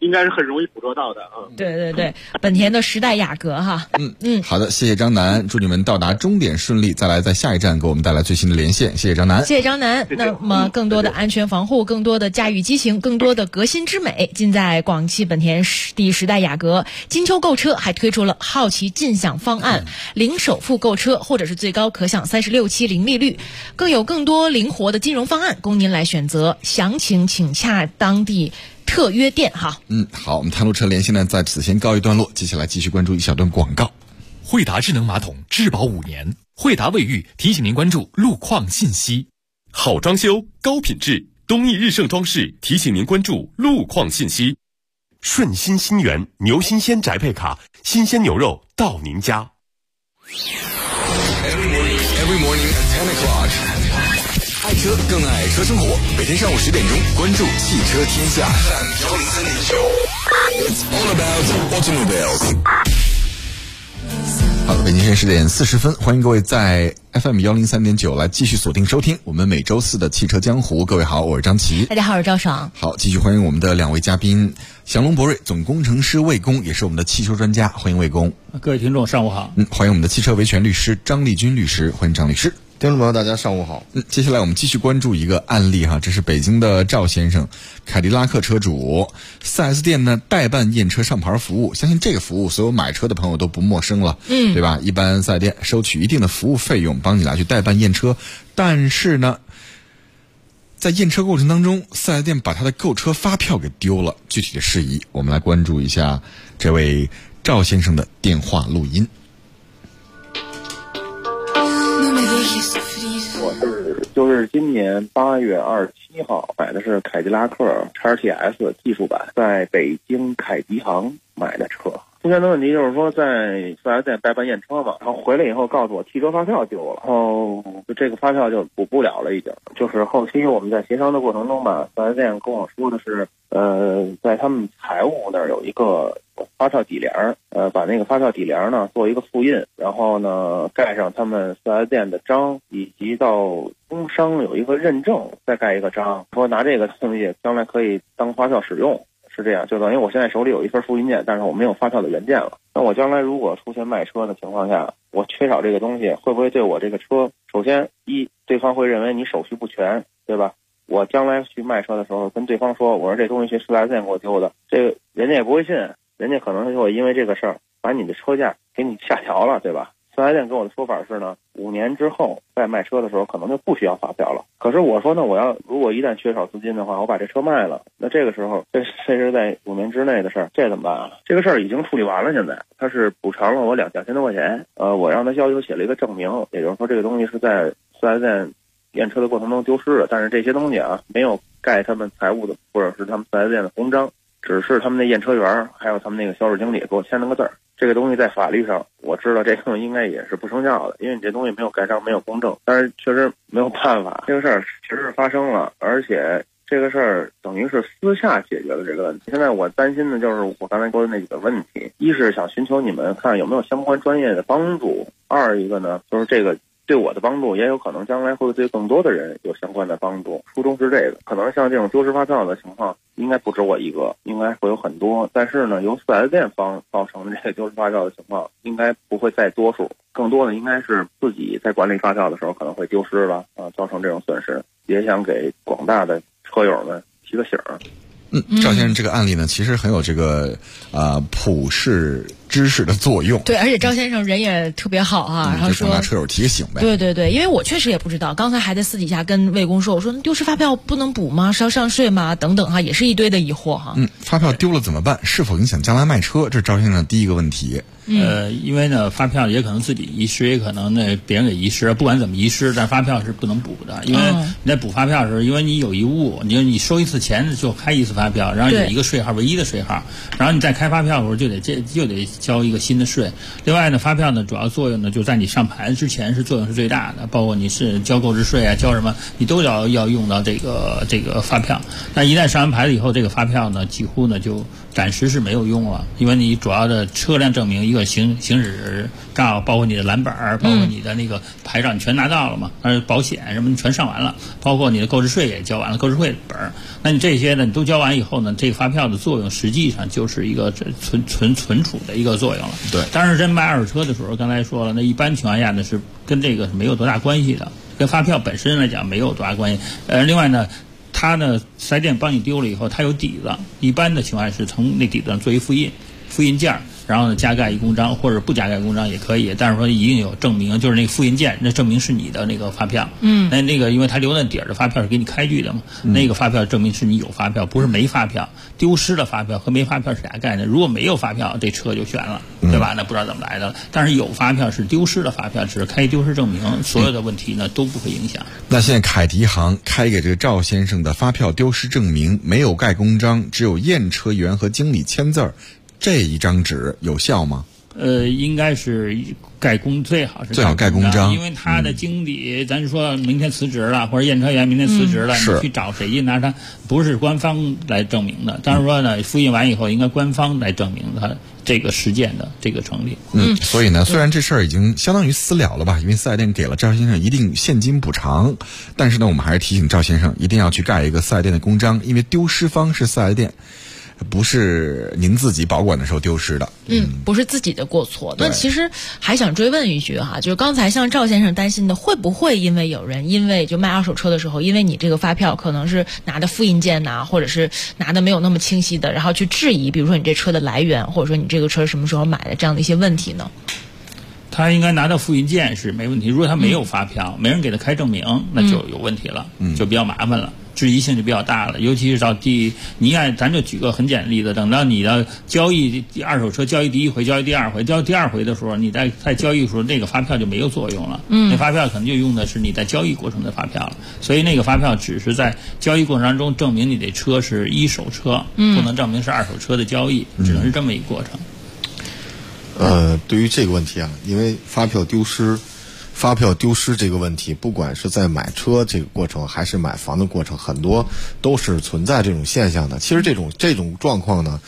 应该是很容易捕捉到的啊。 对对对，本田的时代雅阁哈。 好的，谢谢张楠，祝你们到达终点顺利，再来在下一站给我们带来最新的连线。谢谢张楠， 谢谢张楠。那么更多的安全防护，更多的驾驭激情，更多的革新之美，尽在广汽本田第时代雅阁。金秋购车还推出了好奇尽享方案，零首付购车，或者是最高可享36期零利率，更有更多灵活的金融方案供您来选择。详情请洽当地特约店哈。 好，我们探路车连线呢在此先告一段落，接下来继续关注一小段广告。 惠达智能马桶质保5年，惠达卫浴提醒您关注路况信息。 好装修高品质，东益日盛装饰提醒您关注路况信息。顺心新源牛新鲜宅配卡，新鲜牛肉到您家。 Every morning at 10 o'clock， 爱车更爱车生活。每天上午10点钟，关注汽车天下。It's all about automobiles。 好，北京时间10点40分，欢迎各位在 FM 103.9来继续锁定收听我们每周四的汽车江湖。各位好，我是张琪。 大家好，我是赵爽。 好，继续欢迎我们的2位嘉宾，祥龙博瑞总工程师魏工，也是我们的汽车专家，欢迎魏工。 各位听众上午好。 欢迎我们的汽车维权律师张立军律师，欢迎张律师。 听众朋友大家上午好。 接下来我们继续关注一个案例哈，这是北京的赵先生，凯迪拉克车主，4S 店呢代办验车上牌服务，相信这个服务所有买车的朋友都不陌生了，对吧？一般4S 店收取一定的服务费用，帮你来去代办验车，但是呢，在验车过程当中，4S 店把他的购车发票给丢了，具体的事宜，我们来关注一下这位赵先生的电话录音。 就是今年8月27号买的是凯迪拉克 XTS 技术版，在北京凯迪行买的车。出现的问题就是说，在4S店代办验车嘛，然后回来以后告诉我汽车发票丢了，然后这个发票就补不了了，已经。就是后期我们在协商的过程中吧，4S店跟我说的是，在他们财务那儿有一个发票底联，把那个发票底联呢做一个复印，然后呢盖上他们4S店的章，以及到工商有一个认证，再盖一个章，说拿这个东西将来可以当发票使用。是这样，就等于我现在手里有一份复印件，但是我没有发票的原件了。那我将来如果出现卖车的情况下，我缺少这个东西，会不会对我这个车，首先对方会认为你手续不全，对吧？我将来去卖车的时候跟对方说，我说这东西是4S店给我丢的，这个人家也不会信，人家可能就会因为这个事儿把你的车价给你下调了，对吧？4S店跟我的说法是呢，5年之后在卖车的时候可能就不需要发票了。可是我说呢，如果一旦缺少资金的话，我把这车卖了，那这个时候这是在5年之内的事儿，这怎么办啊？这个事儿已经处理完了，现在他是补偿了我2000多块钱，我让他要求写了一个证明，也就是说这个东西是在4S店验车的过程中丢失的，但是这些东西啊没有盖他们财务的或者是他们4S店的公章，只是他们那验车员还有他们那个销售经理给我签了个字儿。这个东西在法律上我知道这个应该也是不生效的，因为你这东西没有盖章没有公证，但是确实没有办法，这个事儿确实是发生了，而且这个事儿等于是私下解决了这个问题。现在我担心的就是我刚才说的那几个问题，一是想寻求你们看有没有相关专业的帮助，二一个呢就是这个对我的帮助也有可能将来会对更多的人有相关的帮助，初衷是这个。可能像这种丢失发票的情况应该不止我一个，应该会有很多，但是呢由4S店造成的这个丢失发票的情况应该不会再多数，更多的应该是自己在管理发票的时候可能会丢失了造成这种损失，也想给广大的车友们提个醒儿。 赵先生这个案例呢，其实很有这个普世知识的作用。 对，而且赵先生人也特别好啊，然后说广大车友提个醒呗。 对对对，因为我确实也不知道，刚才还在私底下跟魏工说，我说丢失发票不能补吗？是要上税吗？等等哈，也是一堆的疑惑哈。 发票丢了怎么办？是否影响将来卖车？这是赵先生第一个问题。 因为呢，发票也可能自己遗失，也可能呢别人给遗失，不管怎么遗失，但发票是不能补的。因为你在补发票的时候，因为你有遗物，你收一次钱就开一次发票，然后有一个税号，唯一的税号，然后你再开发票的时候就得交一个新的税。另外呢，发票呢主要作用呢就在你上牌之前作用是最大的，包括你是交购置税啊，交什么你都要用到这个发票。但一旦上完牌了以后，这个发票呢几乎呢就暂时是没有用了，因为你主要的车辆证明，一个行驶照，包括你的蓝本儿，包括你的那个牌照，你全拿到了嘛？保险什么你全上完了，包括你的购置税也交完了，购置税本儿，那你这些呢，你都交完以后呢，这个发票的作用实际上就是一个存储的一个作用了。 对， 当然，真卖二手车的时候，刚才说了，那一般情况下呢是跟这个是没有多大关系的，跟发票本身来讲没有多大关系。另外呢。他呢，4S店帮你丢了以后，他有底子。一般的情况下是从那底子上做一复印件，然后呢加盖一公章，或者不加盖公章也可以。但是说一定有证明，就是那个复印件，那证明是你的那个发票。那个因为他留那底儿的发票是给你开具的嘛，那个发票证明是你有发票，不是没发票。丢失的发票和没发票是俩概念。如果没有发票，这车就悬了，对吧？那不知道怎么来的了。但是有发票是丢失的发票，只是开丢失证明，所有的问题呢都不会影响。 那现在凯迪行开给这个赵先生的发票丢失证明没有盖公章，只有验车员和经理签字儿，这一张纸有效吗？ 应该是最好盖公章， 因为他的经理，咱说明天辞职了，或者验车员明天辞职了，你去找谁印？他不是官方来证明的。但是说呢，复印完以后，应该官方来证明他这个实践的这个成立。 所以呢，虽然这事儿已经相当于私了了吧，因为4S店给了赵先生一定现金补偿，但是呢，我们还是提醒赵先生一定要去盖一个4S店的公章，因为丢失方是4S店。不是您自己保管的时候丢失的， 不是自己的过错。那其实还想追问一句哈，就是刚才像赵先生担心的，会不会因为有人因为就卖二手车的时候，因为你这个发票可能是拿的复印件呐，或者是拿的没有那么清晰的，然后去质疑，比如说你这车的来源，或者说你这个车什么时候买的这样的一些问题呢？ 他应该拿到复印件是没问题，如果他没有发票，没人给他开证明，那就有问题了，就比较麻烦了。质疑性就比较大了，尤其是到你看，咱就举个很简单的例子，等到你的交易二手车交易第一回、交易第二回、交易第二回的时候，你在交易的时候，那个发票就没有作用了。那发票可能就用的是你在交易过程的发票了，所以那个发票只是在交易过程当中证明你这车是一手车，不能证明是二手车的交易，只能是这么一个过程。 对于这个问题啊，因为发票丢失这个问题，不管是在买车这个过程还是买房的过程，很多都是存在这种现象的。其实这种状况呢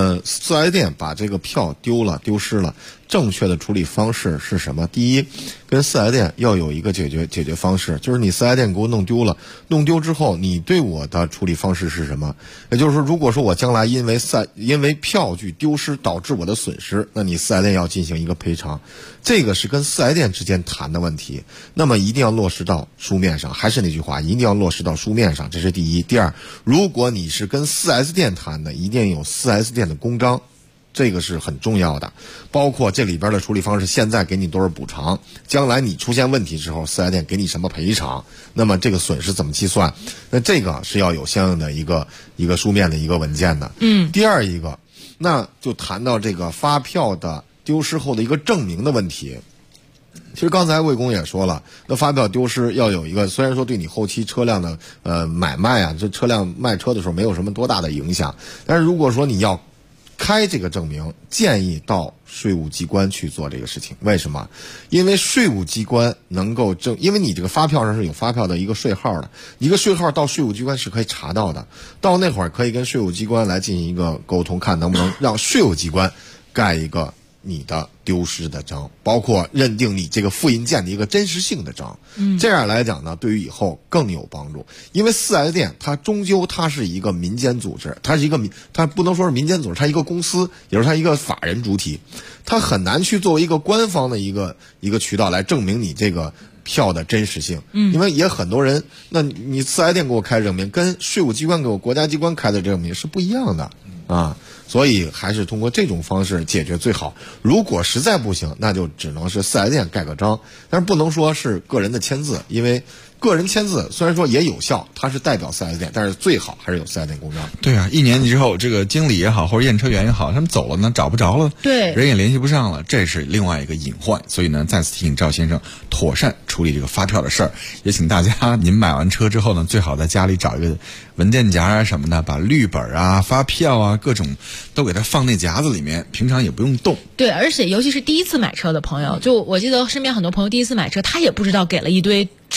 ，4S店把这个票丢失了，正确的处理方式是什么？第一，跟4S店要有一个解决方式，就是你4S店给我弄丢了，弄丢之后，你对我的处理方式是什么？也就是说，如果说我将来因为票据丢失导致我的损失，那你4S店要进行一个赔偿，这个是跟4S店之间谈的问题。那么一定要落实到书面上，还是那句话，一定要落实到书面上，这是第一。第二，如果你是跟4S店谈的，一定有4S店的公章。这个是很重要的，包括这里边的处理方式，现在给你多少补偿，将来你出现问题之后，4S店给你什么赔偿，那么这个损失怎么计算，那这个是要有相应的一个书面的一个文件的。第二一个，那就谈到这个发票的丢失后的一个证明的问题。其实刚才魏工也说了，那发票丢失要有一个，虽然说对你后期车辆的买卖啊，这车辆卖车的时候没有什么多大的影响，但是如果说你要开这个证明，建议到税务机关去做这个事情。为什么？因为税务机关能够因为你这个发票上是有发票的一个税号的，一个税号到税务机关是可以查到的，到那会儿可以跟税务机关来进行一个沟通，看能不能让税务机关盖一个你的丢失的章，包括认定你这个复印件的一个真实性的章。这样来讲呢，对于以后更有帮助。因为4S店它终究它是一个民间组织，它不能说是民间组织，它一个公司，也就是它一个法人主体，它很难去作为一个官方的一个渠道来证明你这个票的真实性。因为也很多人，那你4S店给我开证明跟税务机关给我国家机关开的证明是不一样的啊。所以还是通过这种方式解决最好。如果实在不行，那就只能是4S店盖个章，但是不能说是个人的签字，因为个人签字虽然说也有效，它是代表4S店，但是最好还是有4S店公章。 对啊，1年之后，这个经理也好，或者验车员也好，他们走了呢，找不着了， 对， 人也联系不上了，这是另外一个隐患。所以呢，再次提醒赵先生妥善处理这个发票的事儿。也请大家，您买完车之后呢，最好在家里找一个文件夹啊什么的，把绿本啊、发票啊各种都给它放那夹子里面，平常也不用动。 对，而且尤其是第一次买车的朋友，就我记得身边很多朋友第一次买车，他也不知道给了一堆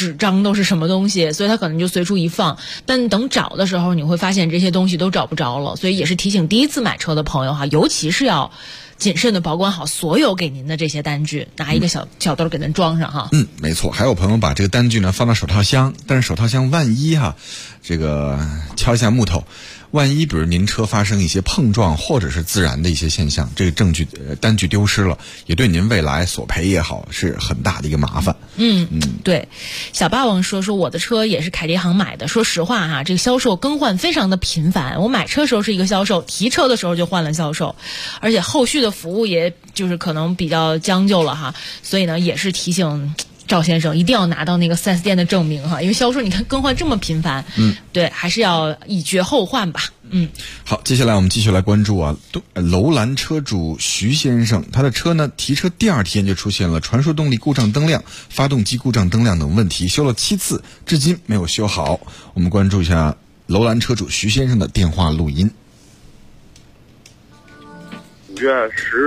纸张都是什么东西，所以他可能就随处一放。但等找的时候，你会发现这些东西都找不着了。所以也是提醒第一次买车的朋友哈，尤其是要谨慎的保管好所有给您的这些单据，拿一个小兜给它装上哈。 没错。还有朋友把这个单据呢放到手套箱，但是手套箱万一这个敲一下木头，万一比如您车发生一些碰撞或者是自燃的一些现象，这个单据丢失了，也对您未来索赔也好是很大的一个麻烦。 对。小霸王说我的车也是凯迪行买的，说实话哈，这个销售更换非常的频繁，我买车时候是一个销售，提车的时候就换了销售，而且后续的服务也就是可能比较将就了哈，所以呢也是提醒赵先生一定要拿到那个 4S 店的证明哈，因为销售你看更换这么频繁，对，还是要以绝后患吧。 好，接下来我们继续来关注楼兰车主徐先生，他的车呢提车第2天就出现了传输动力故障灯亮、发动机故障灯亮等问题，修了7次，至今没有修好。我们关注一下楼兰车主徐先生的电话录音。 5月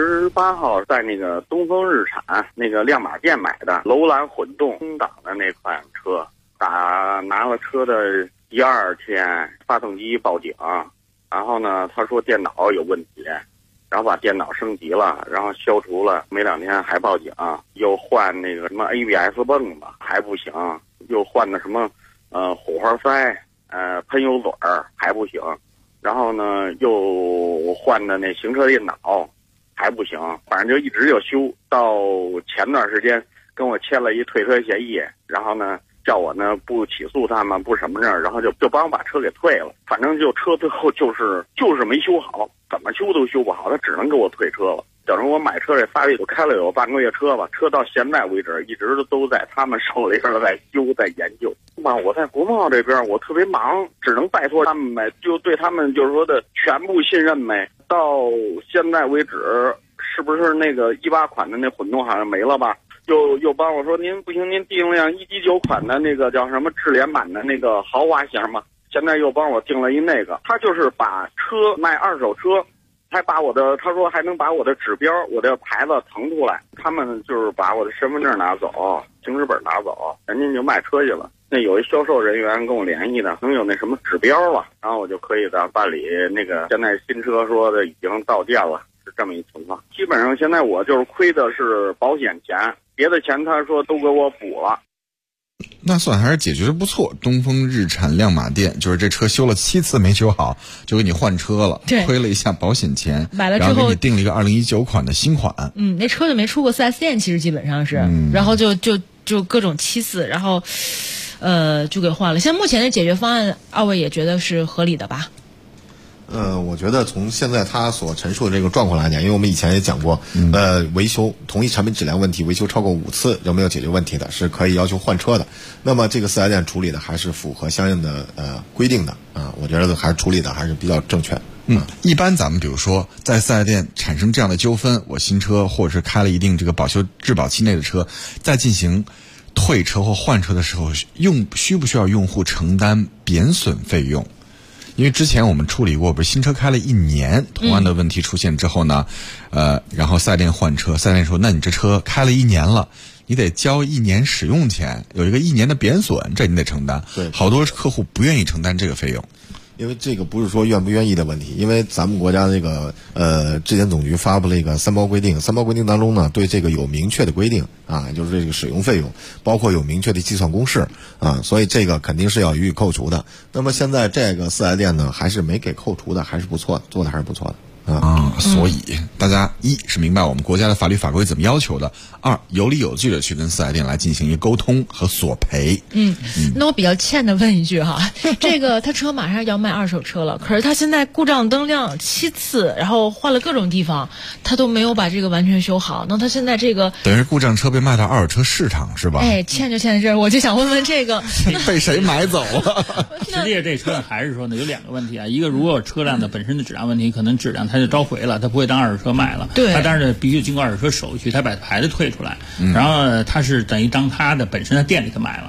18号在那个东风日产那个亮马店买的楼兰混动空档的那款车，拿了车的第2天发动机报警，然后呢他说电脑有问题，然后把电脑升级了，然后消除了，没2天还报警，又换那个什么 ABS 泵子还不行，又换的什么火花塞喷油嘴还不行，然后呢又换的那行车电脑还不行，反正就一直就修，到前段时间跟我签了一退车协议，然后呢叫我呢不起诉他们不什么事，然后就帮我把车给退了，反正就车最后就是没修好，怎么修都修不好，他只能给我退车了。等着我买车这发力都开了有半个月车吧，车到现在为止一直都在他们手里边在修在研究。我在国贸这边我特别忙，只能拜托他们呗，就对他们就是说的全部信任呗。到现在为止，是不是那个18款的那混动好像没了吧？又帮我说您不行，您订辆119款的那个叫什么智联版的那个豪华型嘛，现在又帮我订了一那个。他就是把车卖二手车，还把他说还能把我的指标我的牌子腾出来，他们就是把我的身份证拿走，行驶本拿走，人家就卖车去了。那有一销售人员跟我联系的，能有那什么指标了，然后我就可以的办理那个现在新车说的已经到店了，是这么一情况。基本上现在我就是亏的是保险钱，别的钱他说都给我补了。 那算还是解决的不错。东风日产亮马店就是这车修了7次没修好，就给你换车了，亏了一下保险钱， 买了之后然后给你订了一个2019款的新款。 那车就没出过 4S 店，其实基本上是，然后就各种7次，然后就给换了。现在目前的解决方案，二位也觉得是合理的吧？ 我觉得从现在他所陈述的这个状况来讲，因为我们以前也讲过，维修同一产品质量问题，维修超过5次就没有解决问题的，是可以要求换车的。那么这个4S店处理的还是符合相应的规定的我觉得还是处理的还是比较正确。 一般咱们比如说在4S店产生这样的纠纷，我新车或者是开了一定这个保修质保期内的车，在进行退车或换车的时候，需不需要用户承担贬损费用？因为之前我们处理过，不是新车开了1年，同样的问题出现之后呢，然后4S店换车，4S店说，那你这车开了1年了，你得交1年使用钱，有一个1年的贬损，这你得承担。 对， 好多客户不愿意承担这个费用。 因为这个不是说愿不愿意的问题，因为咱们国家这个质检总局发布了一个3包规定，3包规定当中呢，对这个有明确的规定就是这个使用费用，包括有明确的计算公式所以这个肯定是要予以扣除的。那么现在这个4S店呢，还是没给扣除的，还是不错的，做的还是不错的。 所以大家一是明白我们国家的法律法规怎么要求的，二有理有据的去跟4S店来进行一个沟通和索赔。 那我比较欠的问一句哈，这个他车马上要卖二手车了，可是他现在故障灯亮7次，然后换了各种地方，他都没有把这个完全修好，那他现在这个等于是故障车被卖到二手车市场是吧？ 欠就欠在这儿，我就想问问这个被谁买走了？ 实际这车还是说呢有2个问题一个如果车辆的本身的质量问题，可能质量它就召回了，它不会当二手车卖了。 对， 它当然必须经过二手车手续，它把牌子退出来，然后它是等于当它的本身的店里头买了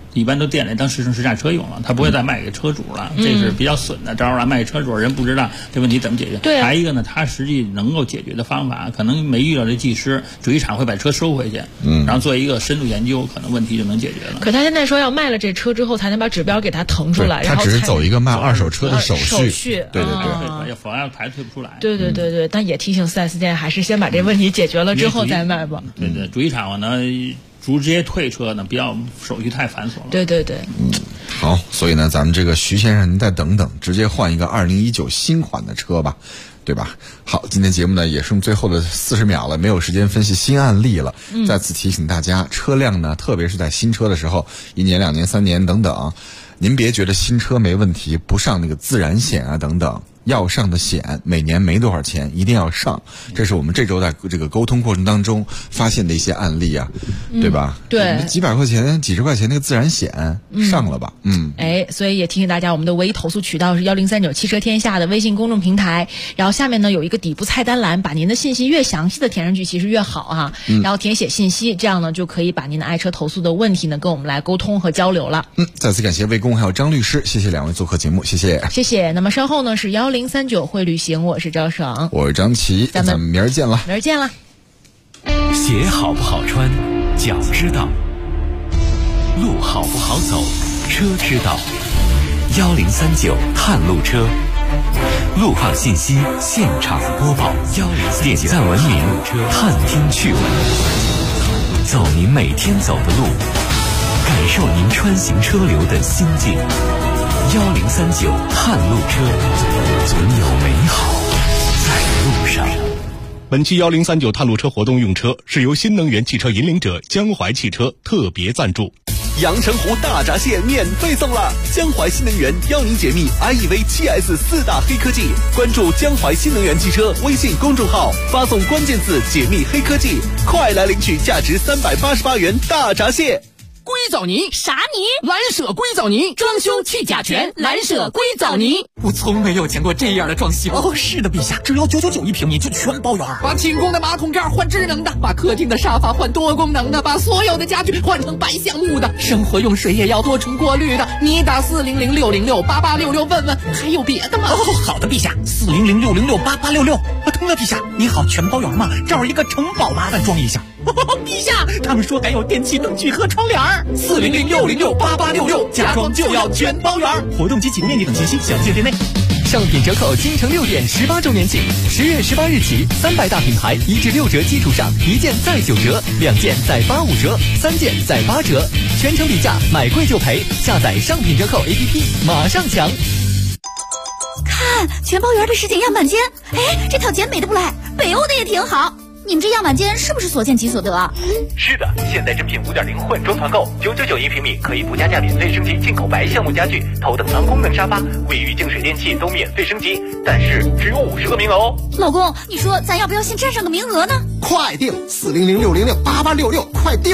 一般都店里当试乘试驾车用了，他不会再卖给车主了，这是比较损的招啊！卖给车主人不知道这问题怎么解决。 对、 还一个呢，他实际能够解决的方法，可能没遇到这技师，主机厂会把车收回去，然后做一个深度研究，可能问题就能解决了。 可他现在说要卖了这车之后，才能把指标给他腾出来， 他只是走一个卖二手车的手续。 对， 要否则还退不出来。 对，但也提醒4S店，还是先把这问题解决了之后再卖吧。 对，主机厂呢，直接退车呢，不要手续太繁琐了。 对。 好，所以呢，咱们这个徐先生您再等等，直接换一个2019新款的车吧，对吧？好，今天节目呢也剩最后的40秒了，没有时间分析新案例了。再次提醒大家，车辆呢，特别是在新车的时候，1年、2年、3年等等，您别觉得新车没问题，不上那个自燃险啊等等。要上的险每年没多少钱，一定要上。这是我们这周在这个沟通过程当中发现的一些案例啊，对吧？ 对， 几百块钱、几十块钱那个自燃险上了吧？ 所以也提醒大家，我们的唯一投诉渠道是1039汽车天下的微信公众平台。然后下面呢有一个底部菜单栏，把您的信息越详细的填上去，其实越好哈。然后填写信息，这样呢就可以把您的爱车投诉的问题呢跟我们来沟通和交流了。 再次感谢魏工还有张律师，谢谢两位做客节目，谢谢。那么稍后呢是1039会旅行，我是赵爽， 我是张琪，咱们明儿见了。 鞋好不好穿，脚知道；路好不好走，车知道。1039探路车，路况信息现场播报。点赞文明，探听趣闻，走您每天走的路，感受您穿行车流的心境。1039探路车，总有美好在路上。 本期1039探路车活动用车是由新能源汽车引领者江淮汽车特别赞助。 阳澄湖大闸蟹免费送了，江淮新能源邀您解密 IEV 7S 4大黑科技，关注江淮新能源汽车微信公众号，发送关键字解密黑科技，快来领取价值388元大闸蟹。 硅藻泥啥泥？ 蓝舍硅藻泥，装修去甲醛，蓝舍硅藻泥。 我从没有见过这样的装修。 哦，是的，陛下，只要999一平米就全包圆。把寝宫的马桶盖换智能的，把客厅的沙发换多功能的，把所有的家具换成白橡木的，生活用水也要多重过滤的。你打400-606-8866问问，还有别的吗？ 哦，好的，陛下，400-606-8866。通了，陛下，你好，全包圆吗？这儿一个城堡，麻烦装一下。陛下，他们说还有电器灯具和窗帘。400-606-8866，家装就要全包圆。活动及起步面积等信息详见店内。 上品折扣京城6点18周年庆，10月18日起，300大品牌1至6折基础上，1件再9折，2件再85折，3件再8折，全程比价，买贵就赔。下载上品折扣 APP， 马上抢。 看全包圆的实景样板间，这套简美的不赖，北欧的也挺好。你们这样板间是不是所见即所得啊？ 是的，现在正品5.0混装团购，999一平米，可以不加价免费升级进口白橡木家具、头等舱功能沙发、卫浴净水电器都免费升级，但是只有50个名额哦。 老公，你说咱要不要先占上个名额呢？ 快订400-606-8866，快订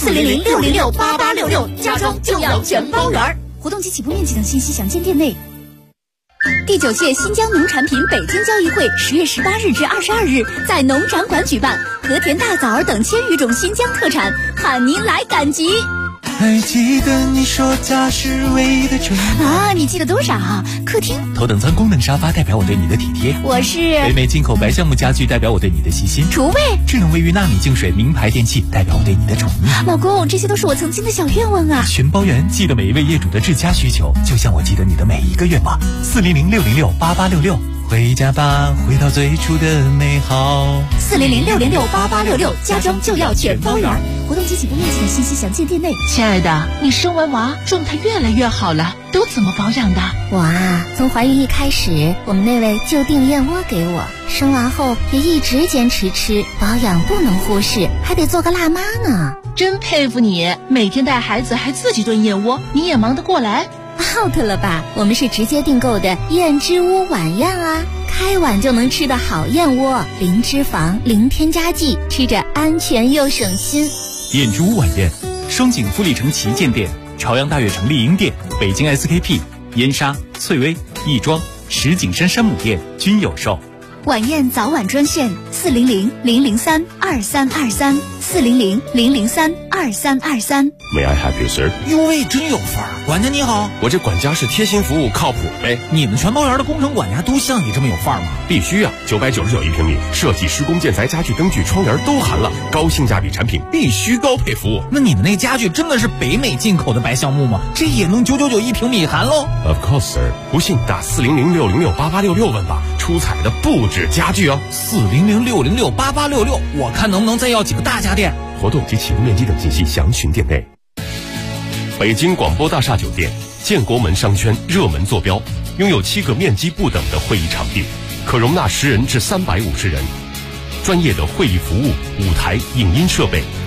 400-606-8866，家装就要全包圆。活动及起步面积等信息详见店内。第9届新疆农产品北京交易会10月18日至22日在农展馆举办，和田大枣儿等1000余种新疆特产，喊您来赶集。 还记得你说家是唯一的纯啊？你记得多少？客厅头等舱功能沙发代表我对你的体贴， 我是北美进口白橡木家具代表我对你的细心， 厨卫智能卫浴纳米净水名牌电器代表我对你的宠溺。 老公，这些都是我曾经的小愿望啊！ 全包圆，记得每一位业主的至佳需求，就像我记得你的每一个愿望。400-606-8866，回家吧，回到最初的美好。 400-606-8866，家装就要全包圆。活动及起步面积的信息详见店内。亲爱的，你生完娃状态越来越好了，都怎么保养的？ 我啊，从怀孕一开始，我们那位就订燕窝给我，生完后也一直坚持吃，保养不能忽视，还得做个辣妈呢。 真佩服你，每天带孩子还自己炖燕窝，你也忙得过来。 out 了吧，我们是直接订购的燕之屋晚宴啊，开碗就能吃的好燕窝，零脂肪，零添加剂，吃着安全又省心。 燕之屋晚宴，双井富力城旗舰店、朝阳大悦城丽婴店、北京 SKP、燕莎、翠微、亦庄、石景山山姆店均有售。 晚宴早晚专线400-003-2323 400-003-2323。 May I help you, sir？ 哟喂，真有范儿！管家你好， 我这管家是贴心服务，靠谱呗。 你们全包园的工程管家都像你这么有范儿吗？ 必须啊！999一平米，设计、施工、建材、家具、灯具、窗帘都含了，高性价比产品，必须高配服务。 那你们那家具真的是北美进口的白橡木吗？这也能999一平米含喽 ？Of course, sir。不信打400-606-8866问吧，出彩的不止家具哦。 400-606-8866，我看能不能再要几个大家电。 活动及起步面积等信息详询店内。北京广播大厦酒店，建国门商圈热门坐标，拥有7个面积不等的会议场地，可容纳10人至350人。专业的会议服务、舞台、影音设备